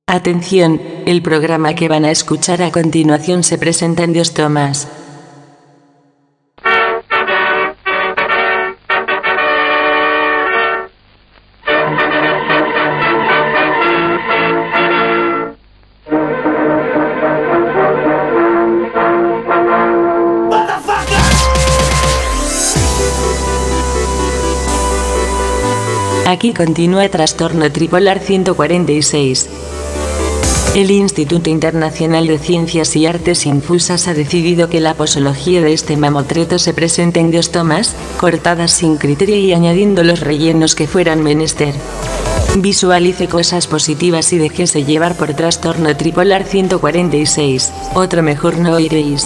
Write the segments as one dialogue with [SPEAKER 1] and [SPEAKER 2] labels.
[SPEAKER 1] Atención, el programa que van a escuchar a continuación se presenta en Dios Tomás. Aquí continúa Trastorno Tripolar 146. El Instituto Internacional de Ciencias y Artes Infusas ha decidido que la posología de este mamotreto se presente en Dios Tomás, cortadas sin criterio y añadiendo los rellenos que fueran menester. Visualice cosas positivas y déjese llevar por Trastorno Tripolar 146, otro mejor no oiréis.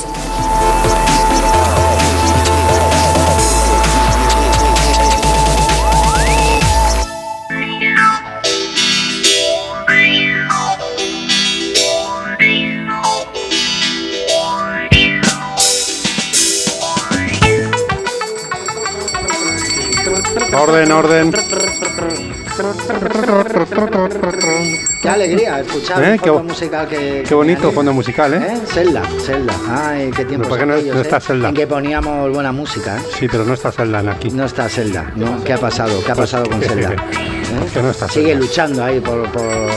[SPEAKER 2] Orden.
[SPEAKER 3] Qué alegría escuchar el fondo musical que...
[SPEAKER 2] Qué bonito fondo musical, ¿eh?
[SPEAKER 3] Zelda. Ay, qué tiempo.
[SPEAKER 2] ¿Por qué no está Zelda?
[SPEAKER 3] En que poníamos buena música, ¿eh?
[SPEAKER 2] Sí, pero no está Zelda aquí.
[SPEAKER 3] No está Zelda, ¿no? ¿Qué ha pasado? ¿Qué ha pasado con Zelda?
[SPEAKER 2] Que no está
[SPEAKER 3] Sigue luchando ahí por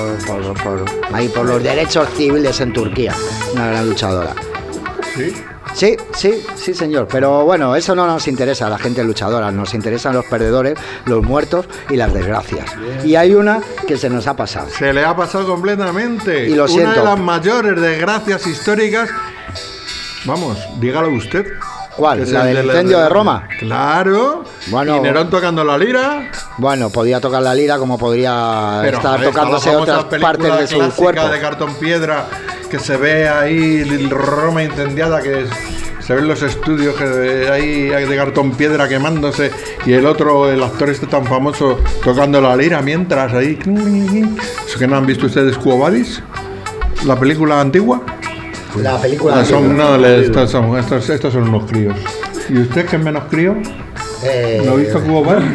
[SPEAKER 3] los derechos civiles en Turquía. Una gran luchadora.
[SPEAKER 2] ¿Sí?
[SPEAKER 3] Sí, señor. Pero bueno, eso no nos interesa a la gente luchadora. Nos interesan los perdedores, los muertos y las desgracias. Bien. Y hay una que se nos ha pasado.
[SPEAKER 2] Se le ha pasado completamente.
[SPEAKER 3] Y lo siento.
[SPEAKER 2] Una de las mayores desgracias históricas. Vamos, dígalo usted.
[SPEAKER 3] ¿Cuál? ¿La del incendio de Roma?
[SPEAKER 2] Claro.
[SPEAKER 3] Bueno,
[SPEAKER 2] y Nerón tocando la lira.
[SPEAKER 3] Bueno, podía tocar la lira como podría estar tocándose otras partes de su cuerpo.
[SPEAKER 2] De cartón piedra, que se ve ahí Roma incendiada, que se ven los estudios que hay de cartón piedra quemándose, y el actor este tan famoso tocando la lira mientras ahí. ¿Eso que no han visto ustedes Quo Vadis? ¿La película antigua?
[SPEAKER 3] La película
[SPEAKER 2] estos son unos críos. ¿Y usted que es menos crío? ¿No ha visto Quo Vadis?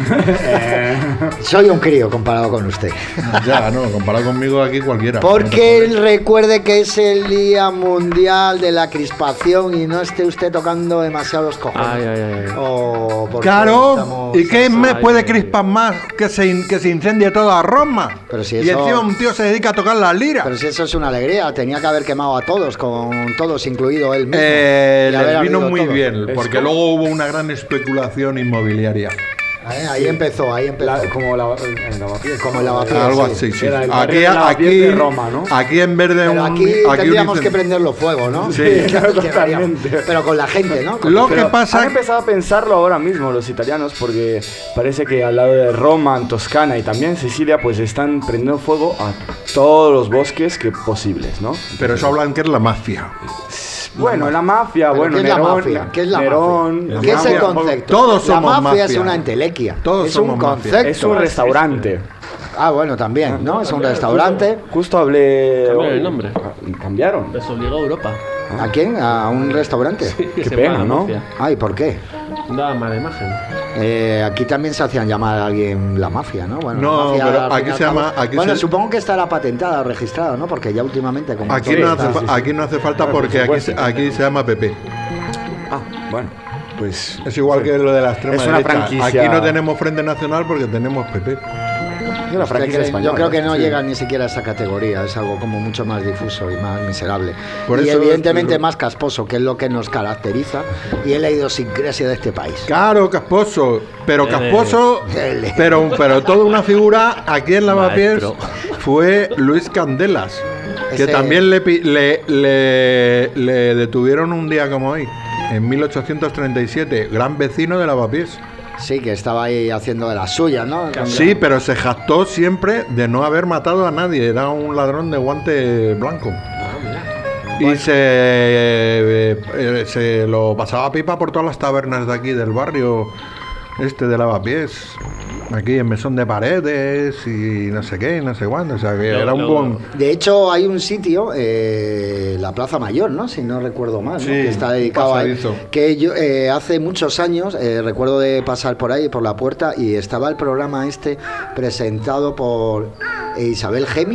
[SPEAKER 3] Soy un crío comparado con usted.
[SPEAKER 2] Ya, no, comparado conmigo aquí cualquiera.
[SPEAKER 3] Porque recuerde que es el Día Mundial de la Crispación y no esté usted tocando demasiados cojones.
[SPEAKER 2] Ay. Claro, ¿y qué me puede crispar más que se incendie toda Roma?
[SPEAKER 3] Pero si eso...
[SPEAKER 2] Y encima un tío se dedica a tocar la lira.
[SPEAKER 3] Pero si eso es una alegría, tenía que haber quemado a todos, con todos, incluido él mismo.
[SPEAKER 2] Le vino muy bien, porque luego hubo una gran especulación inmobiliaria.
[SPEAKER 3] Ahí empezó.
[SPEAKER 4] Como el
[SPEAKER 3] lavapiés.
[SPEAKER 2] Algo así, sí.
[SPEAKER 4] Aquí de Roma, ¿no?
[SPEAKER 2] Aquí en vez de
[SPEAKER 3] aquí tendríamos que prenderlo fuego, ¿no?
[SPEAKER 2] Sí,
[SPEAKER 4] claro, totalmente.
[SPEAKER 3] Pero con la gente, ¿no?
[SPEAKER 2] Que pasa...
[SPEAKER 4] Han empezado a pensarlo ahora mismo los italianos, porque parece que al lado de Roma, en Toscana y también en Sicilia, pues están prendiendo fuego a todos los bosques que posibles, ¿no?
[SPEAKER 2] Pero eso hablan que es la mafia.
[SPEAKER 4] Bueno, la mafia,
[SPEAKER 3] bueno, Nerón, ¿qué es la mafia? ¿Qué es el concepto?
[SPEAKER 2] Todos somos mafia.
[SPEAKER 3] La mafia es una entelequia.
[SPEAKER 2] Todos somos
[SPEAKER 3] concepto.
[SPEAKER 4] Es un restaurante.
[SPEAKER 3] Ah, bueno, también, ¿no? Es un restaurante.
[SPEAKER 4] Justo hablé...
[SPEAKER 5] Cambiaron el nombre.
[SPEAKER 4] ¿Cambiaron?
[SPEAKER 5] Les obligó a Europa.
[SPEAKER 3] ¿A quién? ¿A un restaurante?
[SPEAKER 5] Sí,
[SPEAKER 4] qué pena, ¿no?
[SPEAKER 3] Ay, ¿por qué?
[SPEAKER 5] Daba mala imagen.
[SPEAKER 3] Aquí también se hacían llamar a alguien la mafia, ¿no? Bueno,
[SPEAKER 2] no,
[SPEAKER 3] mafia,
[SPEAKER 2] pero aquí se llama...
[SPEAKER 3] Supongo que estará patentada o registrada, ¿no? Porque ya últimamente... Como
[SPEAKER 2] aquí no hace falta porque aquí se llama PP.
[SPEAKER 4] Ah, bueno. Pues
[SPEAKER 2] es igual que lo de la extrema
[SPEAKER 4] derecha.
[SPEAKER 2] Franquicia. Aquí no tenemos Frente Nacional porque tenemos PP.
[SPEAKER 3] Yo creo que no llega ni siquiera a esa categoría, es algo como mucho más difuso y más miserable.
[SPEAKER 2] Por
[SPEAKER 3] y
[SPEAKER 2] eso
[SPEAKER 3] evidentemente más casposo, que es lo que nos caracteriza y es la idiosincrasia de este país.
[SPEAKER 2] Claro, casposo, pero toda una figura aquí en Lavapiés fue Luis Candelas, que también le detuvieron un día como hoy, en 1837, gran vecino de Lavapiés.
[SPEAKER 3] Sí, que estaba ahí haciendo de las suyas, ¿no?
[SPEAKER 2] Sí, pero se jactó siempre de no haber matado a nadie. Era un ladrón de guante blanco. Y se lo pasaba pipa por todas las tabernas de aquí del barrio de Lavapiés. Aquí en Mesón de Paredes y no sé qué, no sé cuándo. O sea, que era un buen...
[SPEAKER 3] De hecho, hay un sitio, la Plaza Mayor, ¿no? Si no recuerdo mal, ¿no?
[SPEAKER 2] Sí,
[SPEAKER 3] que está dedicado a... Que yo hace muchos años recuerdo de pasar por ahí, por la puerta, y estaba el programa presentado por Isabel Gemio,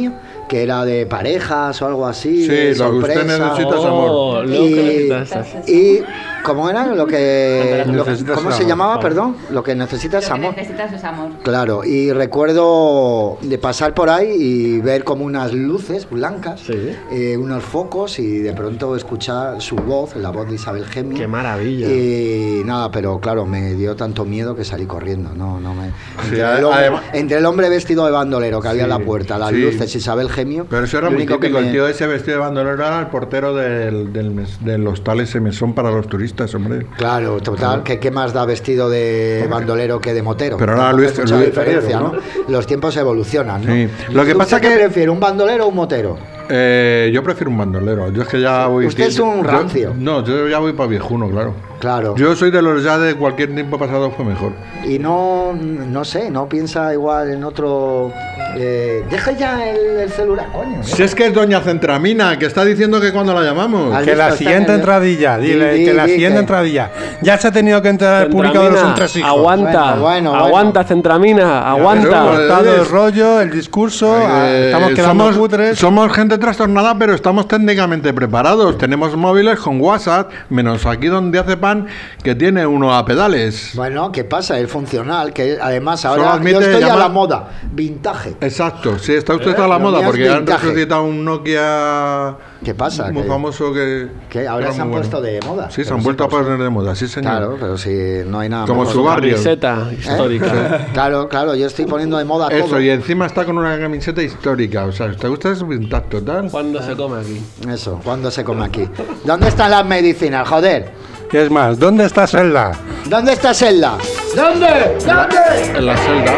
[SPEAKER 3] que era de parejas o algo así.
[SPEAKER 2] Sí,
[SPEAKER 3] de
[SPEAKER 2] lo que usted
[SPEAKER 3] sorpresa.
[SPEAKER 2] necesita es amor.
[SPEAKER 5] Oh, lo que necesitas.
[SPEAKER 3] Y ¿cómo era?
[SPEAKER 2] Necesitas
[SPEAKER 3] ¿Cómo se
[SPEAKER 2] amor.
[SPEAKER 3] llamaba? Perdón. Lo que necesitas es
[SPEAKER 6] Lo que
[SPEAKER 3] amor.
[SPEAKER 6] necesitas es amor.
[SPEAKER 3] Claro, y recuerdo de pasar por ahí y ver como unas luces blancas,
[SPEAKER 5] Sí.
[SPEAKER 3] unos focos y de pronto escuchar su voz, la voz de Isabel Gemio.
[SPEAKER 5] Qué maravilla.
[SPEAKER 3] Y nada, pero claro, me dio tanto miedo que salí corriendo.
[SPEAKER 2] Sí,
[SPEAKER 3] Entre,
[SPEAKER 2] además-
[SPEAKER 3] el hombre vestido de bandolero que había en la puerta, las
[SPEAKER 2] sí.
[SPEAKER 3] luces, Isabel Gemio.
[SPEAKER 2] Pero eso era
[SPEAKER 3] lo
[SPEAKER 2] muy
[SPEAKER 3] único que
[SPEAKER 2] típico.
[SPEAKER 3] me-
[SPEAKER 2] El tío ese vestido de bandolero era el portero del hostal ese mesón para los turistas, hombre.
[SPEAKER 3] Claro, total, que qué más da vestido de bandolero que de motero.
[SPEAKER 2] Pero ahora
[SPEAKER 3] Tampoco
[SPEAKER 2] Luis-
[SPEAKER 3] hay mucha
[SPEAKER 2] Luis
[SPEAKER 3] diferencia,
[SPEAKER 2] Ferrero,
[SPEAKER 3] ¿no? Los tiempos evolucionan, ¿no?
[SPEAKER 2] Sí. Lo que
[SPEAKER 3] ¿Usted
[SPEAKER 2] pasa
[SPEAKER 3] qué
[SPEAKER 2] que-
[SPEAKER 3] prefiere, un bandolero o un motero?
[SPEAKER 2] Yo prefiero un bandolero. Yo es que ya voy.
[SPEAKER 3] Usted es un rancio.
[SPEAKER 2] Yo ya voy para viejuno, claro.
[SPEAKER 3] Claro.
[SPEAKER 2] Yo soy de los ya de cualquier tiempo pasado fue mejor.
[SPEAKER 3] Y no sé, no piensa igual en otro... deja ya el celular, coño.
[SPEAKER 2] Si es que es doña Centramina, que está diciendo que cuando la llamamos.
[SPEAKER 3] Al-
[SPEAKER 7] Que la
[SPEAKER 3] Está
[SPEAKER 7] siguiente
[SPEAKER 3] en el-
[SPEAKER 7] entradilla, dile,
[SPEAKER 3] Di,
[SPEAKER 7] que la
[SPEAKER 3] di,
[SPEAKER 7] siguiente
[SPEAKER 3] que-
[SPEAKER 7] entradilla. Ya se ha tenido que entrar el público de los
[SPEAKER 5] Centramina,
[SPEAKER 7] entresijos.
[SPEAKER 5] aguanta,
[SPEAKER 3] Bueno.
[SPEAKER 5] aguanta, Centramina, aguanta.
[SPEAKER 2] ves,
[SPEAKER 7] Cortado el rollo, el discurso, estamos quedando
[SPEAKER 2] somos,
[SPEAKER 7] cutres.
[SPEAKER 2] somos gente trastornada, pero estamos técnicamente preparados. Tenemos móviles con WhatsApp, menos aquí donde hace pan, que tiene uno a pedales.
[SPEAKER 3] Bueno, ¿qué pasa? Es funcional, que además
[SPEAKER 2] Solo
[SPEAKER 3] ahora
[SPEAKER 2] admite
[SPEAKER 3] yo estoy a
[SPEAKER 2] llamar-
[SPEAKER 3] la moda, vintage.
[SPEAKER 2] Exacto, sí, está usted a la
[SPEAKER 3] Lo
[SPEAKER 2] moda,
[SPEAKER 3] mío es
[SPEAKER 2] porque han
[SPEAKER 3] vintage.
[SPEAKER 2] resucitado un Nokia
[SPEAKER 3] ¿Qué pasa?
[SPEAKER 2] muy
[SPEAKER 3] Que-
[SPEAKER 2] famoso
[SPEAKER 3] que ahora
[SPEAKER 2] era
[SPEAKER 3] se han
[SPEAKER 2] muy bueno.
[SPEAKER 3] puesto de moda.
[SPEAKER 2] Sí, se
[SPEAKER 3] Pero
[SPEAKER 2] han
[SPEAKER 3] sí,
[SPEAKER 2] vuelto a
[SPEAKER 3] por
[SPEAKER 2] poner de moda, sí señor.
[SPEAKER 3] Claro, pero si no hay nada
[SPEAKER 2] Como
[SPEAKER 3] mejor.
[SPEAKER 2] su barrio.
[SPEAKER 5] Camiseta histórica.
[SPEAKER 3] Claro, yo estoy poniendo de moda todo.
[SPEAKER 2] Eso, y encima está con una camiseta histórica, o sea, ¿te gusta ese vintage total?
[SPEAKER 5] ¿Cuándo se come aquí?
[SPEAKER 3] Eso, ¿cuándo se come aquí? ¿Dónde están las medicinas, joder?
[SPEAKER 7] Y es más, ¿dónde está Zelda?
[SPEAKER 3] ¿Dónde está Zelda? ¿Dónde? ¿Dónde?
[SPEAKER 2] En la celda.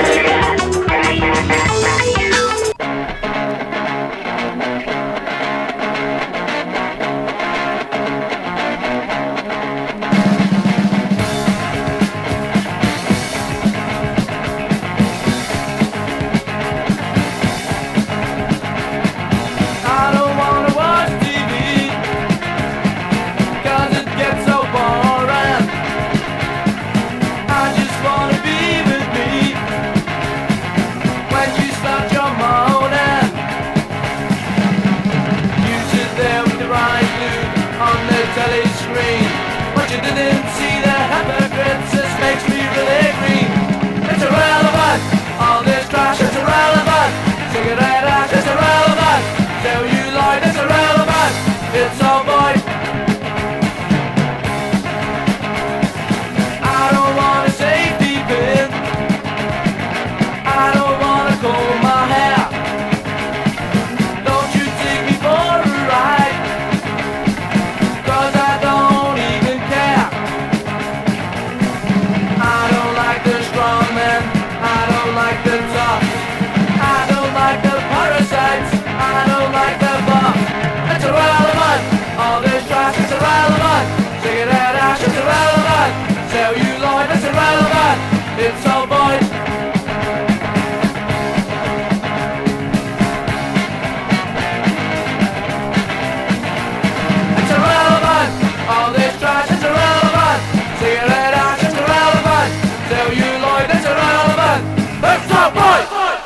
[SPEAKER 8] I don't wanna watch TV 'cause it gets so boring. I just wanna be with me when you start your moaning. You sit there with your eyes glued on the telly screen, but you didn't see the hypocrites. This makes me really green. It's irrelevant, all this trash is irrelevant. Cigarette ash is irrelevant. Tell you lied, it's irrelevant. It's all void. I don't wanna safety pin. I don't wanna comb my hair. Don't you take me for a ride, 'cause I don't even care. I don't like the strong men, I don't like the tough, I don't like the parasites, I don't like the buff. It's irrelevant, all this trash is irrelevant. Cigarette ash is irrelevant, celluloid is irrelevant. It's all void. It's irrelevant, all this trash is irrelevant. Cigarette ash is irrelevant, celluloid is irrelevant. It's all void.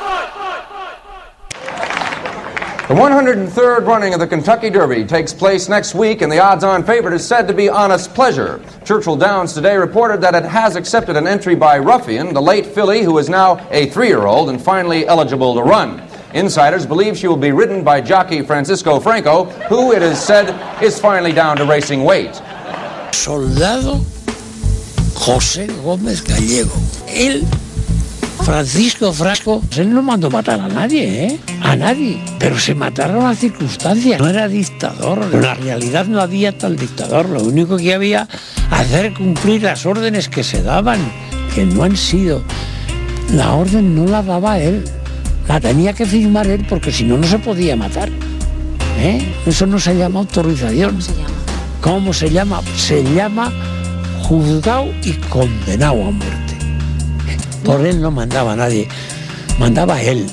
[SPEAKER 9] The 103rd running of the Kentucky Derby takes place next week, and the odds-on favorite is said to be Honest Pleasure. Churchill Downs today reported that it has accepted an entry by Ruffian, the late filly who is now a 3-year-old and finally eligible to run. Insiders believe she will be ridden by jockey Francisco Franco, who, it is said, is finally down to racing weight.
[SPEAKER 10] Soldado José Gómez Gallego. Él, Francisco Frasco, él no mandó matar a nadie, ¿eh? A nadie. Pero se mataron las circunstancias. No era dictador. En la realidad no había tal dictador. Lo único que había, hacer cumplir las órdenes que se daban, que no han sido. La orden no la daba él. La tenía que firmar él porque si no, no se podía matar. ¿Eh? Eso no se llama autorización. ¿Cómo se llama? Se llama juzgado y condenado a muerte. Por él no mandaba nadie, mandaba él.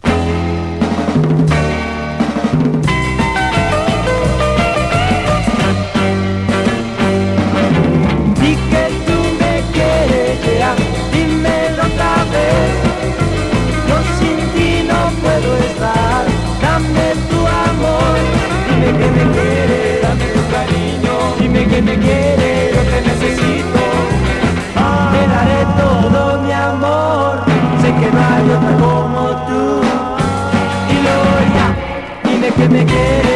[SPEAKER 8] Di que tú me quieres ya, dímelo otra vez. Yo sin ti no puedo estar. que me quiere, yo te necesito. Te daré todo mi amor, sé que no hay otra como tú. Dilo ya, dime que me quieres.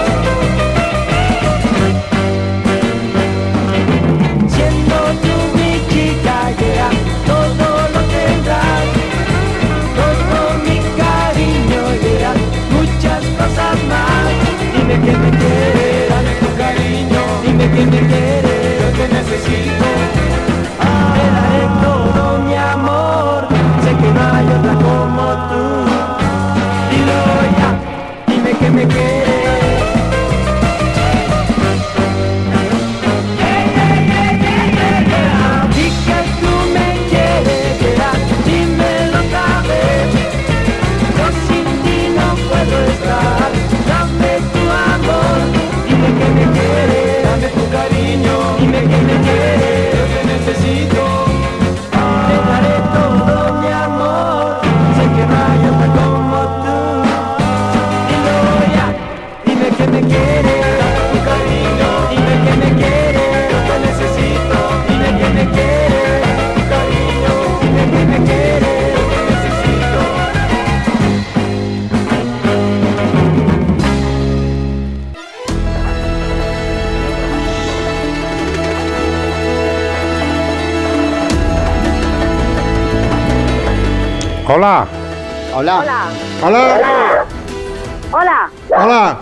[SPEAKER 8] Siendo tú mi chica, yeah, todo lo tendrás. Todo mi cariño, yeah, muchas cosas más. Dime que me quieres, dame tu cariño. Dime que me quieres, yo te necesito. Te daré todo mi amor, sé que no hay otra como tú. Dilo ya, dime que me quieres. Di que tú me quieres, yeah, dímelo otra vez. Yo sin ti no puedo estar. Dame tu amor, dime que me quieres. Dame tu cariño, dime que me quieres. Yo te necesito. Te daré todo mi amor, sé que no hay otra como tú. Dilo ya, dime que me quieres. Dame tu cariño, dime que me quieres. Yo te necesito. Dime que me quieres. Tu cariño, dime que me quieres. Yo te necesito.
[SPEAKER 7] Hola.
[SPEAKER 3] Hola.
[SPEAKER 2] ¡Hola!
[SPEAKER 6] Hola.
[SPEAKER 2] ¡Hola!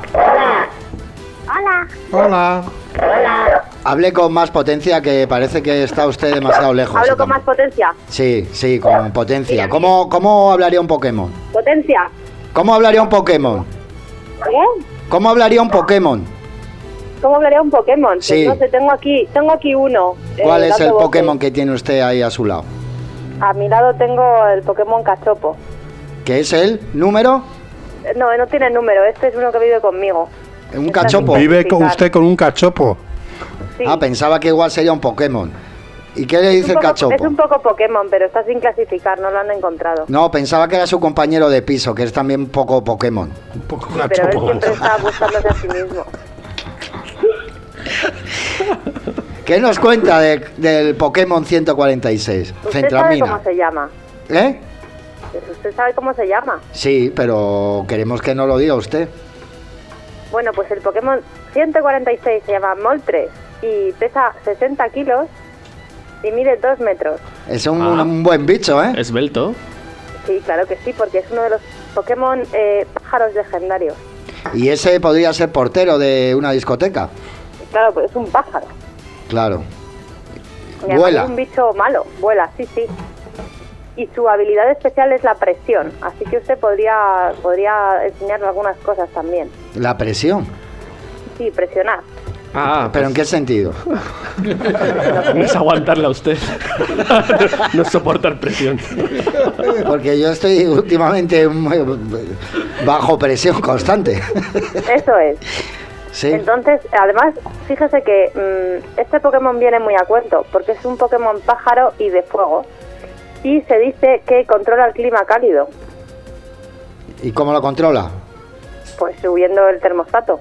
[SPEAKER 6] Hola.
[SPEAKER 2] ¡Hola!
[SPEAKER 3] Hable con más potencia, que parece que está usted demasiado lejos.
[SPEAKER 6] ¿Hablo con más potencia?
[SPEAKER 3] Sí, sí, con potencia. ¿Cómo hablaría un Pokémon?
[SPEAKER 6] ¿Potencia?
[SPEAKER 3] ¿Cómo hablaría un Pokémon?
[SPEAKER 6] ¿Qué?
[SPEAKER 3] ¿Cómo hablaría un Pokémon?
[SPEAKER 6] ¿Cómo hablaría un Pokémon? Pues
[SPEAKER 3] Sí.
[SPEAKER 6] no sé, tengo aquí uno.
[SPEAKER 3] ¿Cuál es
[SPEAKER 6] dando
[SPEAKER 3] el
[SPEAKER 6] voces.
[SPEAKER 3] Pokémon que tiene usted ahí a su lado?
[SPEAKER 6] A mi lado tengo el Pokémon Cachopo.
[SPEAKER 3] ¿Qué es el número?
[SPEAKER 6] No tiene número, este es uno que vive conmigo.
[SPEAKER 3] Un
[SPEAKER 6] Está
[SPEAKER 3] cachopo.
[SPEAKER 6] sin
[SPEAKER 7] Vive con
[SPEAKER 6] identificar.
[SPEAKER 7] usted con un cachopo.
[SPEAKER 6] Sí.
[SPEAKER 3] Ah, pensaba que igual sería un Pokémon. ¿Y qué le
[SPEAKER 6] Es
[SPEAKER 3] dice
[SPEAKER 6] un
[SPEAKER 3] el
[SPEAKER 6] poco-
[SPEAKER 3] cachopo?
[SPEAKER 6] Es un poco Pokémon, pero está sin clasificar, no lo han encontrado.
[SPEAKER 3] No, pensaba que era su compañero de piso, que es también un poco Pokémon.
[SPEAKER 7] Un poco
[SPEAKER 6] Pero él siempre está buscándose a sí mismo.
[SPEAKER 3] ¿Qué nos cuenta del Pokémon 146?
[SPEAKER 6] ¿Usted sabe
[SPEAKER 3] Centramina.
[SPEAKER 6] cómo se llama?
[SPEAKER 3] ¿Eh?
[SPEAKER 6] ¿Usted sabe cómo se llama?
[SPEAKER 3] Sí, pero queremos que nos lo diga usted.
[SPEAKER 6] Bueno, pues el Pokémon 146 se llama Moltres y pesa 60 kilos y mide 2 metros.
[SPEAKER 3] Es un buen bicho, ¿eh?
[SPEAKER 5] Esbelto.
[SPEAKER 6] Sí, claro que sí, porque es uno de los Pokémon pájaros legendarios.
[SPEAKER 3] Y ese podría ser portero de una discoteca.
[SPEAKER 6] Claro, pues es un pájaro.
[SPEAKER 3] Claro.
[SPEAKER 6] Y además
[SPEAKER 3] Vuela.
[SPEAKER 6] es un bicho malo, vuela, sí, sí. Y su habilidad especial es la presión, así que usted podría enseñarle algunas cosas también.
[SPEAKER 3] La presión.
[SPEAKER 6] Sí, presionar.
[SPEAKER 5] Ah,
[SPEAKER 3] ¿Pero en qué sentido?
[SPEAKER 5] no es aguantarla a usted. No es soportar presión.
[SPEAKER 3] Porque yo estoy últimamente bajo presión constante.
[SPEAKER 6] Eso es.
[SPEAKER 3] Sí.
[SPEAKER 6] Entonces, además, fíjese que este Pokémon viene muy a cuento, porque es un Pokémon pájaro y de fuego. Y se dice que controla el clima cálido,
[SPEAKER 3] ¿Y cómo lo controla?
[SPEAKER 6] pues subiendo el termostato.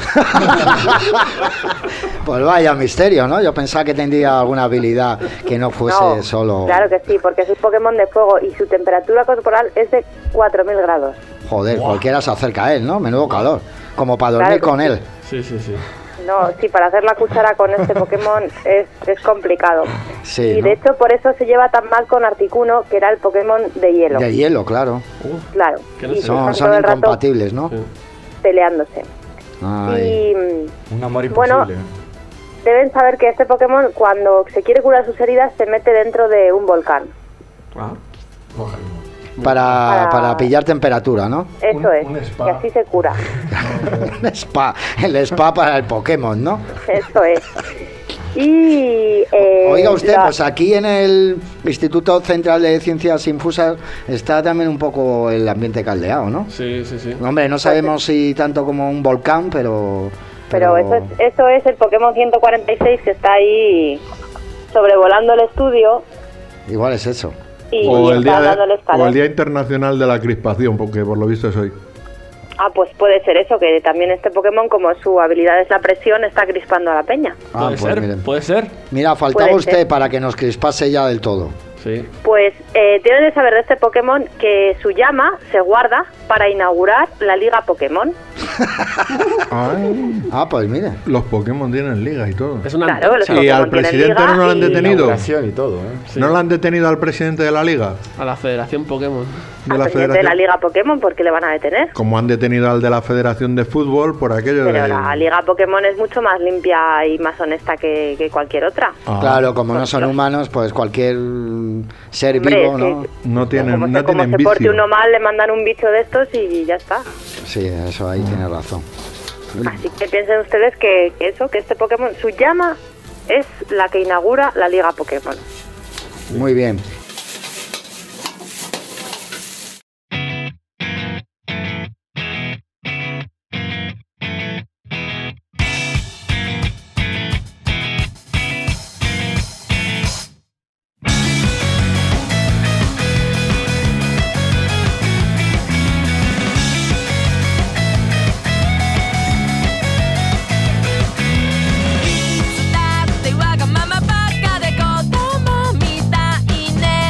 [SPEAKER 3] Pues vaya misterio, ¿no? Yo pensaba que tendría alguna habilidad que no fuese
[SPEAKER 6] No,
[SPEAKER 3] solo...
[SPEAKER 6] Claro que sí, porque es un Pokémon de fuego y su temperatura corporal es de 4000 grados.
[SPEAKER 3] Joder, cualquiera se acerca a él, ¿no? Menudo calor. Como para dormir
[SPEAKER 6] Claro que
[SPEAKER 3] con
[SPEAKER 6] sí.
[SPEAKER 3] él.
[SPEAKER 5] Sí, sí, sí.
[SPEAKER 6] No, sí, para hacer la cuchara con este Pokémon es complicado.
[SPEAKER 3] Sí,
[SPEAKER 6] Y
[SPEAKER 3] ¿no?
[SPEAKER 6] de hecho por eso se lleva tan mal con Articuno, que era el Pokémon de hielo.
[SPEAKER 3] De hielo, claro.
[SPEAKER 6] Claro.
[SPEAKER 5] Que no
[SPEAKER 6] Y
[SPEAKER 5] sé.
[SPEAKER 3] Son
[SPEAKER 6] están todo el rato
[SPEAKER 3] incompatibles, ¿no?
[SPEAKER 6] peleándose.
[SPEAKER 3] Ay.
[SPEAKER 6] Y
[SPEAKER 4] Un amor
[SPEAKER 6] Bueno,
[SPEAKER 4] imposible.
[SPEAKER 6] deben saber que este Pokémon, cuando se quiere curar sus heridas, se mete dentro de un volcán.
[SPEAKER 5] Ah.
[SPEAKER 3] Para pillar temperatura, ¿no?
[SPEAKER 6] Eso es,
[SPEAKER 2] un spa.
[SPEAKER 6] y así se cura.
[SPEAKER 3] Un spa, el spa para el Pokémon, ¿no?
[SPEAKER 6] Eso es. Y
[SPEAKER 3] Oiga usted,
[SPEAKER 6] la-
[SPEAKER 3] pues aquí en el Instituto Central de Ciencias Infusas está también un poco el ambiente caldeado, ¿no?
[SPEAKER 5] Sí, sí, sí.
[SPEAKER 3] Hombre, no sabemos si tanto como un volcán, pero
[SPEAKER 6] eso es el Pokémon 146 que está ahí sobrevolando el estudio
[SPEAKER 3] igual es eso.
[SPEAKER 6] y
[SPEAKER 2] O el,
[SPEAKER 6] está dándoles
[SPEAKER 2] o
[SPEAKER 6] calor.
[SPEAKER 2] el Día Internacional de la Crispación, porque por lo visto es hoy.
[SPEAKER 6] Ah, pues puede ser eso, que también este Pokémon, como su habilidad es la presión, está crispando a la peña.
[SPEAKER 3] Ah, pues miren.
[SPEAKER 5] Puede ser.
[SPEAKER 3] Mira, faltaba
[SPEAKER 6] Puede
[SPEAKER 3] usted
[SPEAKER 6] ser.
[SPEAKER 3] para que nos crispase ya del todo.
[SPEAKER 5] Sí.
[SPEAKER 6] Pues deben de saber de este Pokémon que su llama se guarda para inaugurar la Liga Pokémon.
[SPEAKER 2] Ay,
[SPEAKER 3] Ah, pues mire.
[SPEAKER 2] los Pokémon tienen ligas y todo.
[SPEAKER 5] Es una
[SPEAKER 6] Claro, los
[SPEAKER 2] Y
[SPEAKER 6] Pokémon
[SPEAKER 2] al
[SPEAKER 6] tienen
[SPEAKER 2] presidente
[SPEAKER 6] liga
[SPEAKER 2] no lo han
[SPEAKER 6] y-
[SPEAKER 2] detenido.
[SPEAKER 4] Inauguración y todo, ¿eh?
[SPEAKER 2] ¿No lo han detenido al presidente de la liga?
[SPEAKER 5] a la Federación Pokémon.
[SPEAKER 2] De
[SPEAKER 6] al
[SPEAKER 2] la
[SPEAKER 6] presidente de la
[SPEAKER 2] federación.
[SPEAKER 6] Liga Pokémon, ¿por qué le van a detener?
[SPEAKER 2] Como han detenido al de la Federación de Fútbol por aquello
[SPEAKER 6] Pero
[SPEAKER 2] de...
[SPEAKER 6] la Liga Pokémon es mucho más limpia y más honesta que cualquier otra.
[SPEAKER 2] Ah,
[SPEAKER 3] Claro, como no son humanos, pues cualquier ser
[SPEAKER 6] Hombre,
[SPEAKER 3] vivo,
[SPEAKER 6] sí,
[SPEAKER 3] ¿no?
[SPEAKER 6] sí.
[SPEAKER 2] no tienen,
[SPEAKER 6] Como,
[SPEAKER 2] no
[SPEAKER 6] se, como
[SPEAKER 2] tienen
[SPEAKER 6] se porte
[SPEAKER 2] vicio.
[SPEAKER 6] uno mal, le mandan un bicho de estos y ya está.
[SPEAKER 3] Sí, eso ahí tiene razón.
[SPEAKER 6] Así que piensen ustedes que este Pokémon, su llama es la que inaugura la Liga Pokémon.
[SPEAKER 3] Muy bien.
[SPEAKER 11] 「わがままばっかで子供みたいね」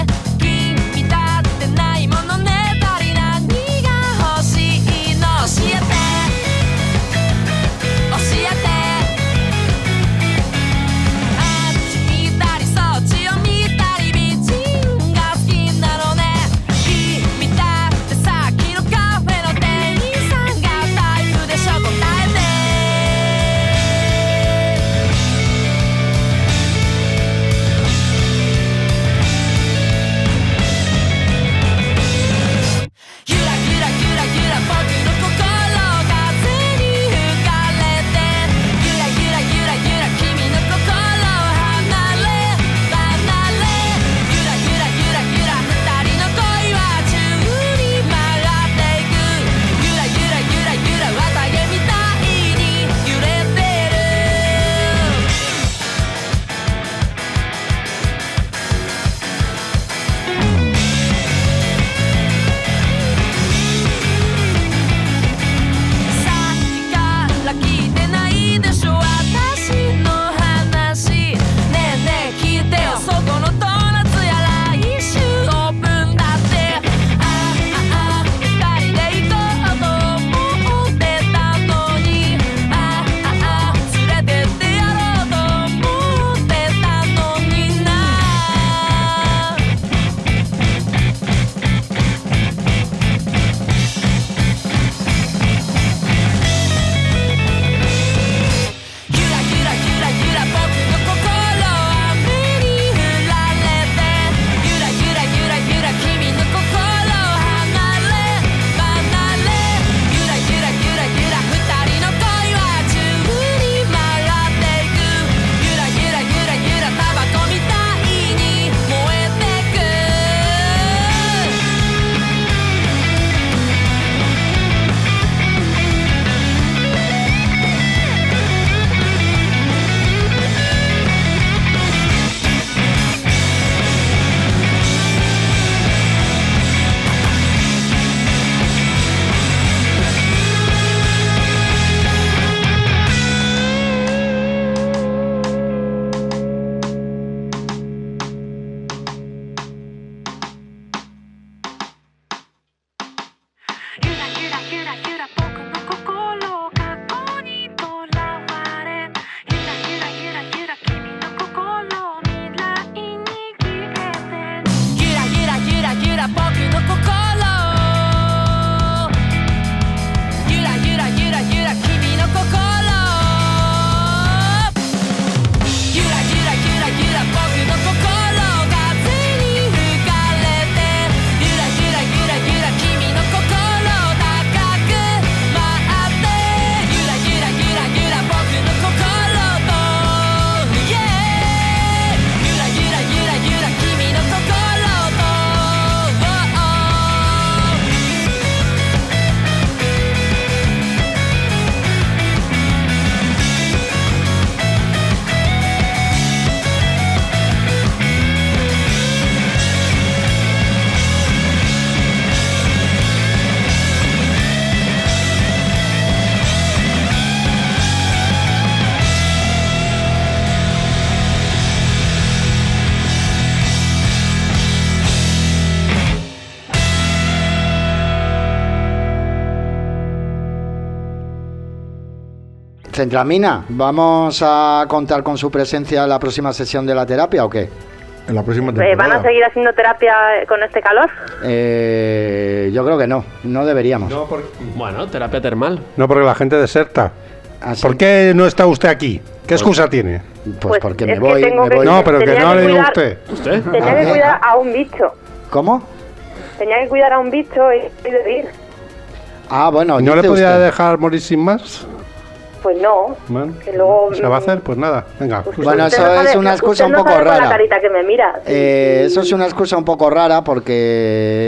[SPEAKER 3] Centramina, ¿vamos a contar con su presencia en la próxima sesión de la terapia o qué?
[SPEAKER 2] En la próxima temporada.
[SPEAKER 6] ¿Van a seguir haciendo terapia con este calor?
[SPEAKER 3] Yo creo que no deberíamos.
[SPEAKER 5] Bueno, terapia termal.
[SPEAKER 7] No, porque la gente deserta.
[SPEAKER 3] ¿Ah, sí?
[SPEAKER 7] ¿Por qué no está usted aquí? ¿Qué excusa tiene?
[SPEAKER 3] Pues porque
[SPEAKER 6] es
[SPEAKER 3] me
[SPEAKER 6] que
[SPEAKER 3] voy.
[SPEAKER 6] tengo que-
[SPEAKER 7] No, pero que
[SPEAKER 6] Tenía
[SPEAKER 7] no
[SPEAKER 6] que
[SPEAKER 7] le diga
[SPEAKER 6] cuidar-
[SPEAKER 7] usted.
[SPEAKER 5] ¿Usted?
[SPEAKER 6] Tenía que cuidar a un bicho.
[SPEAKER 3] ¿Cómo?
[SPEAKER 6] Tenía que cuidar a un bicho y de ir.
[SPEAKER 3] Ah, bueno.
[SPEAKER 7] ¿No le
[SPEAKER 3] dice
[SPEAKER 7] podía
[SPEAKER 3] usted.
[SPEAKER 7] dejar morir sin más?
[SPEAKER 6] Pues no.
[SPEAKER 7] Bueno,
[SPEAKER 6] Que luego,
[SPEAKER 7] ¿se va a hacer? Pues nada, venga.
[SPEAKER 3] Bueno,
[SPEAKER 6] Usted
[SPEAKER 3] eso
[SPEAKER 6] no sabe-
[SPEAKER 3] es una excusa
[SPEAKER 6] usted
[SPEAKER 3] un
[SPEAKER 6] no
[SPEAKER 3] poco
[SPEAKER 6] sabe con
[SPEAKER 3] rara.
[SPEAKER 6] la carita que me mira.
[SPEAKER 3] Eso es una excusa un poco rara porque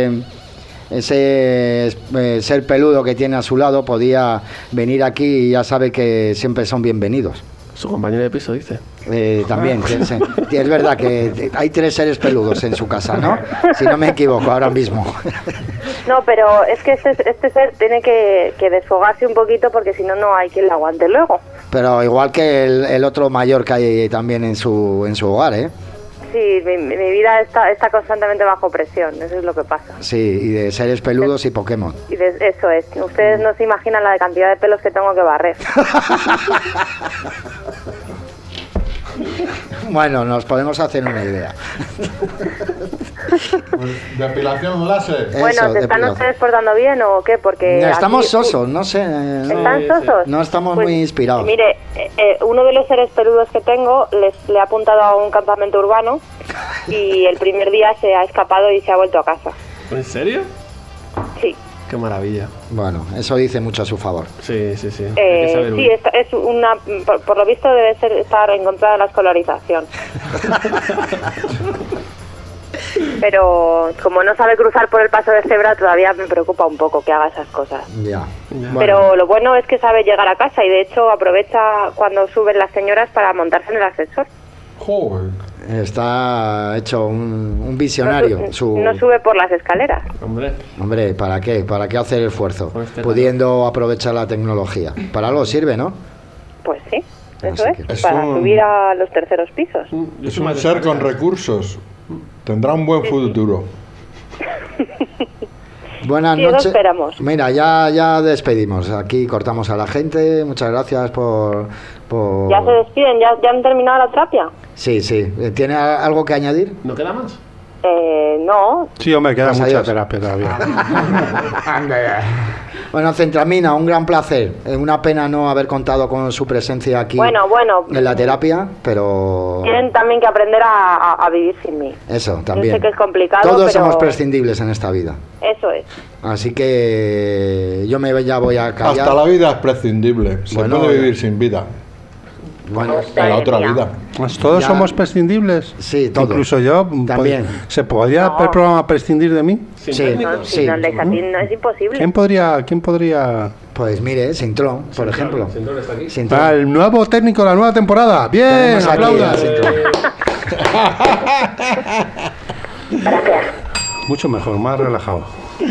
[SPEAKER 3] ese ser peludo que tiene a su lado podía venir aquí y ya sabe que siempre son bienvenidos.
[SPEAKER 5] Su compañero de piso dice.
[SPEAKER 3] También, sí. Es verdad que hay 3 seres peludos en su casa, ¿no? Si no me equivoco ahora mismo.
[SPEAKER 6] No, pero es que este ser tiene que desfogarse un poquito porque si no, no hay quien lo aguante luego.
[SPEAKER 3] Pero igual que el otro mayor que hay también en su hogar, ¿eh?
[SPEAKER 6] Sí, mi vida está constantemente bajo presión, eso es lo que pasa.
[SPEAKER 3] Sí, y de seres peludos y Pokémon.
[SPEAKER 6] Y eso es, ustedes no se imaginan la cantidad de pelos que tengo que barrer.
[SPEAKER 3] Bueno, nos podemos hacer una idea.
[SPEAKER 2] Depilación láser.
[SPEAKER 6] Bueno, ¿se están
[SPEAKER 3] depilación.
[SPEAKER 6] ustedes portando bien o qué? Porque
[SPEAKER 3] No, estamos
[SPEAKER 6] aquí-
[SPEAKER 3] sosos, no sé.
[SPEAKER 6] ¿Están sosos?
[SPEAKER 3] No estamos
[SPEAKER 6] Pues,
[SPEAKER 3] muy inspirados.
[SPEAKER 6] Mire, uno de los seres peludos que tengo le ha apuntado a un campamento urbano y el primer día se ha escapado y se ha vuelto a casa.
[SPEAKER 5] ¿En serio?
[SPEAKER 6] Sí.
[SPEAKER 5] Qué maravilla.
[SPEAKER 3] Bueno, eso dice mucho a su favor.
[SPEAKER 5] Sí, sí, sí. Hay que saber
[SPEAKER 6] Sí,
[SPEAKER 5] huir.
[SPEAKER 6] es una, por lo visto debe estar en contra de la escolarización. Pero como no sabe cruzar por el paso de cebra, todavía me preocupa un poco que haga esas cosas.
[SPEAKER 3] Ya.
[SPEAKER 6] Pero lo bueno es que sabe llegar a casa y de hecho aprovecha cuando suben las señoras para montarse en el ascensor.
[SPEAKER 2] Joder.
[SPEAKER 3] Está hecho un visionario.
[SPEAKER 6] No sube por las escaleras.
[SPEAKER 3] Hombre, ¿para qué? ¿Para qué hacer esfuerzo? Pudiendo aprovechar la tecnología. Para algo sirve, ¿no?
[SPEAKER 6] Pues sí, eso
[SPEAKER 3] Así
[SPEAKER 6] es,
[SPEAKER 3] que-
[SPEAKER 6] para subir a los terceros pisos.
[SPEAKER 2] Es un ser con recursos. Tendrá un buen futuro.
[SPEAKER 3] Buenas
[SPEAKER 6] Sí, eso
[SPEAKER 3] noches.
[SPEAKER 6] esperamos.
[SPEAKER 3] Mira, ya despedimos. Aquí cortamos a la gente. Muchas gracias por...
[SPEAKER 6] Ya se despiden, ya han terminado la terapia.
[SPEAKER 3] Sí, sí. ¿Tiene algo que añadir?
[SPEAKER 5] ¿No queda más?
[SPEAKER 6] No.
[SPEAKER 7] Sí, hombre, queda
[SPEAKER 3] Pues
[SPEAKER 7] mucha
[SPEAKER 3] adiós.
[SPEAKER 7] terapia todavía.
[SPEAKER 3] Bueno, Centramina, un gran placer. Una pena no haber contado con su presencia aquí
[SPEAKER 6] Bueno,
[SPEAKER 3] en la terapia, pero
[SPEAKER 6] tienen también que aprender a vivir sin mí.
[SPEAKER 3] eso
[SPEAKER 6] Yo
[SPEAKER 3] también.
[SPEAKER 6] sé que es complicado,
[SPEAKER 3] Todos
[SPEAKER 6] pero
[SPEAKER 3] somos prescindibles en esta vida.
[SPEAKER 6] eso es.
[SPEAKER 3] Así que yo ya voy a callar.
[SPEAKER 2] Hasta la vida es prescindible. Se
[SPEAKER 3] Bueno,
[SPEAKER 2] puede vivir sin vida.
[SPEAKER 3] Bueno,
[SPEAKER 2] En la otra vida.
[SPEAKER 7] Pues todos
[SPEAKER 3] Ya.
[SPEAKER 7] somos prescindibles.
[SPEAKER 3] Sí, todos.
[SPEAKER 7] Incluso yo.
[SPEAKER 3] También.
[SPEAKER 7] ¿Se podría
[SPEAKER 6] No.
[SPEAKER 7] el programa prescindir de mí?
[SPEAKER 3] Sí,
[SPEAKER 6] No,
[SPEAKER 3] sí.
[SPEAKER 6] no, a ti no es imposible.
[SPEAKER 7] ¿Quién podría?
[SPEAKER 3] Pues mire, Sintrón, por ejemplo. Sintrón.
[SPEAKER 7] Ah, el nuevo técnico de la nueva temporada. Bien,
[SPEAKER 3] Tenemos aquí
[SPEAKER 7] aplaudan.
[SPEAKER 3] a Sintrón.
[SPEAKER 7] Mucho mejor, más relajado.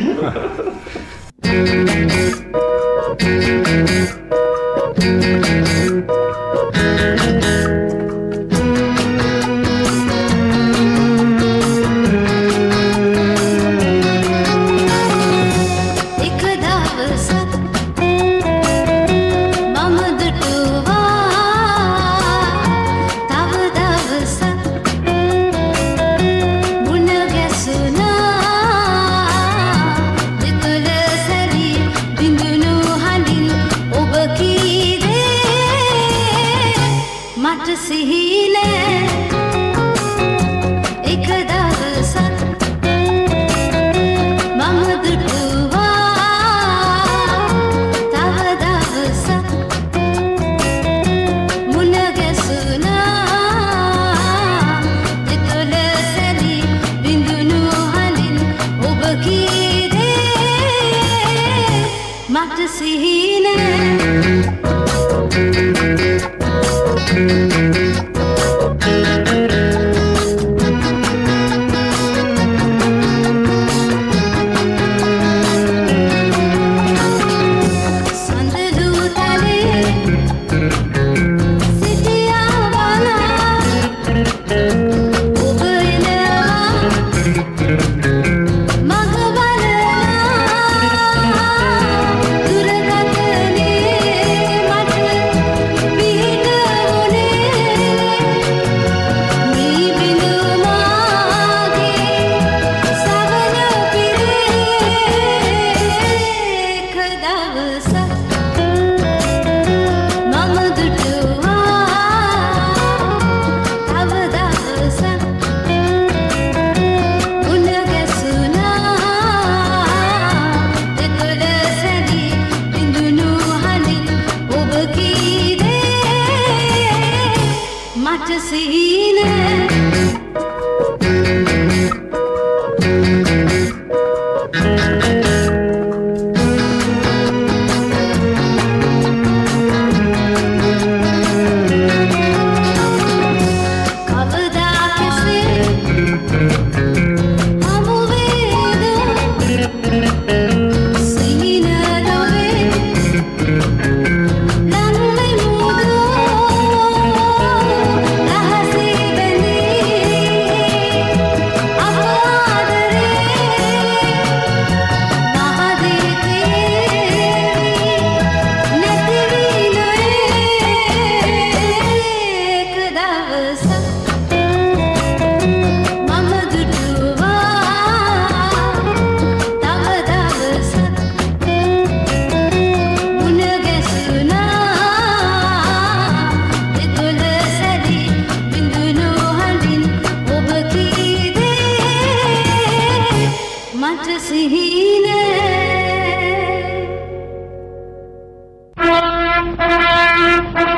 [SPEAKER 11] एक दवसत मम दुटुवा तव दवसत मुन ගැසුණා විතුල සැරි බිඳුණු හඬින් ඔබ කීදේ මට සිහිනේ එක දවසක් මම දුටුවා තව දවසක් මුණ ගැසුණා විතුල සැලි බිඳුණු හඬින් ඔබ කීදේ මට සිහිනේ සඳලු තලේ සිටියා බලා ඔබ එනවා මග බලලා දුරකථනයේ මට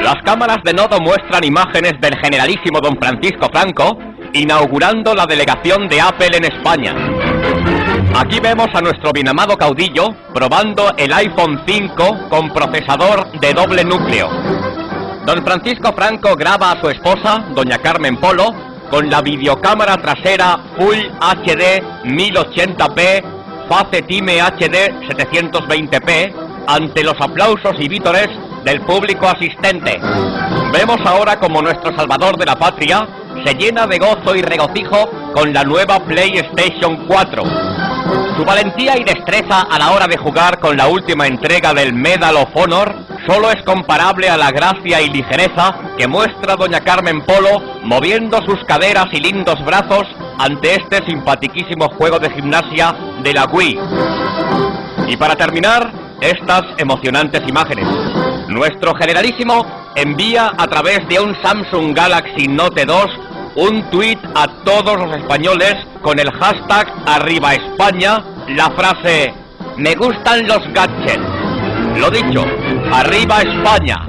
[SPEAKER 12] Las cámaras de Nodo muestran imágenes del generalísimo don Francisco Franco inaugurando la delegación de Apple en España. Aquí vemos a nuestro bien amado caudillo probando el iPhone 5 con procesador de doble núcleo. Don Francisco Franco graba a su esposa, doña Carmen Polo, con la videocámara trasera Full HD 1080p, Facetime HD 720p, ante los aplausos y vítores del público asistente. Vemos ahora como nuestro salvador de la patria se llena de gozo y regocijo con la nueva PlayStation 4. Su valentía y destreza a la hora de jugar con la última entrega del Medal of Honor solo es comparable a la gracia y ligereza que muestra doña Carmen Polo moviendo sus caderas y lindos brazos ante este simpatiquísimo juego de gimnasia de la Wii. Y para terminar, estas emocionantes imágenes. Nuestro generalísimo envía a través de un Samsung Galaxy Note 2 un tuit a todos los españoles con el hashtag Arriba España, la frase "Me gustan los gadgets". Lo dicho, ¡Arriba España!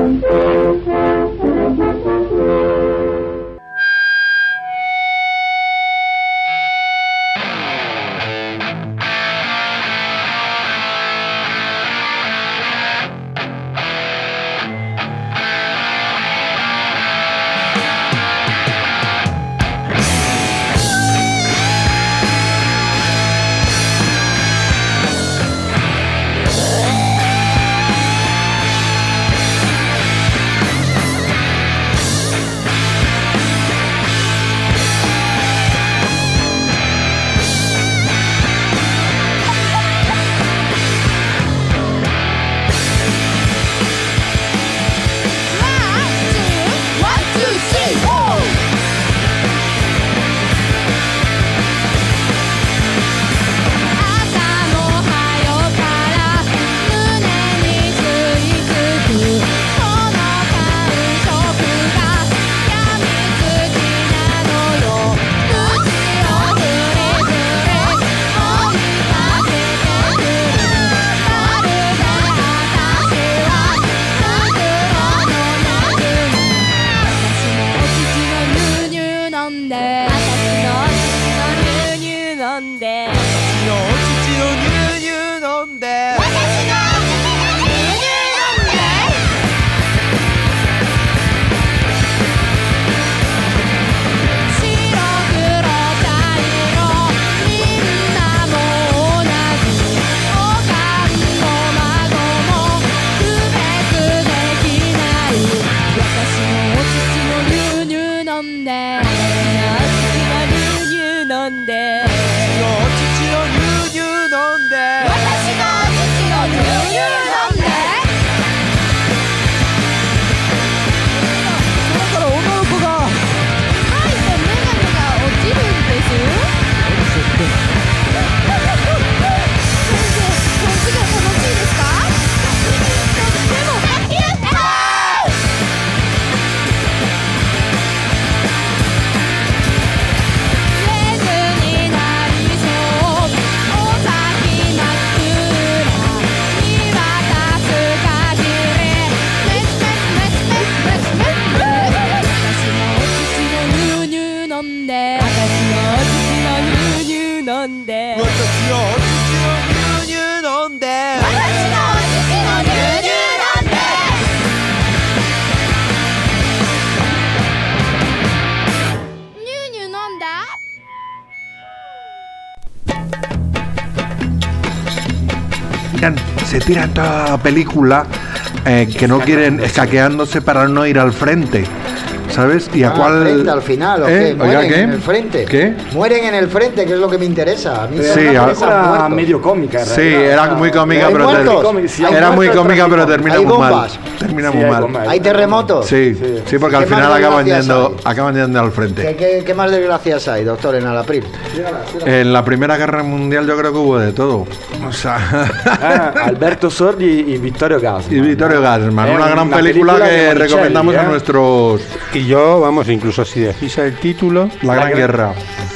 [SPEAKER 2] Se tiran toda la película que no quieren, escaqueándose para no ir al frente, ¿sabes? ¿Y a cuál?
[SPEAKER 3] Frente al final, ¿o qué? ¿Mueren
[SPEAKER 2] ¿qué?
[SPEAKER 3] en el frente?
[SPEAKER 2] ¿Qué?
[SPEAKER 3] Mueren en el frente, que es lo que me interesa. A mí
[SPEAKER 2] Sí,
[SPEAKER 4] era medio cómica.
[SPEAKER 2] Sí, era muy cómica, pero era muy cómica, pero termina muy mal. Termina muy mal.
[SPEAKER 3] ¿Hay terremotos?
[SPEAKER 2] Sí, sí, porque al final acaban yendo al frente.
[SPEAKER 3] ¿Qué más desgracias hay, doctor, en Alapril?
[SPEAKER 2] En la Primera Guerra Mundial yo creo que hubo de todo. O sea,
[SPEAKER 4] Alberto Sordi y Vittorio Gassman.
[SPEAKER 2] Y Vittorio Gassman, una gran película que recomendamos a nuestros...
[SPEAKER 7] Y yo, vamos, incluso si decís el título...
[SPEAKER 2] La Gran Guerra.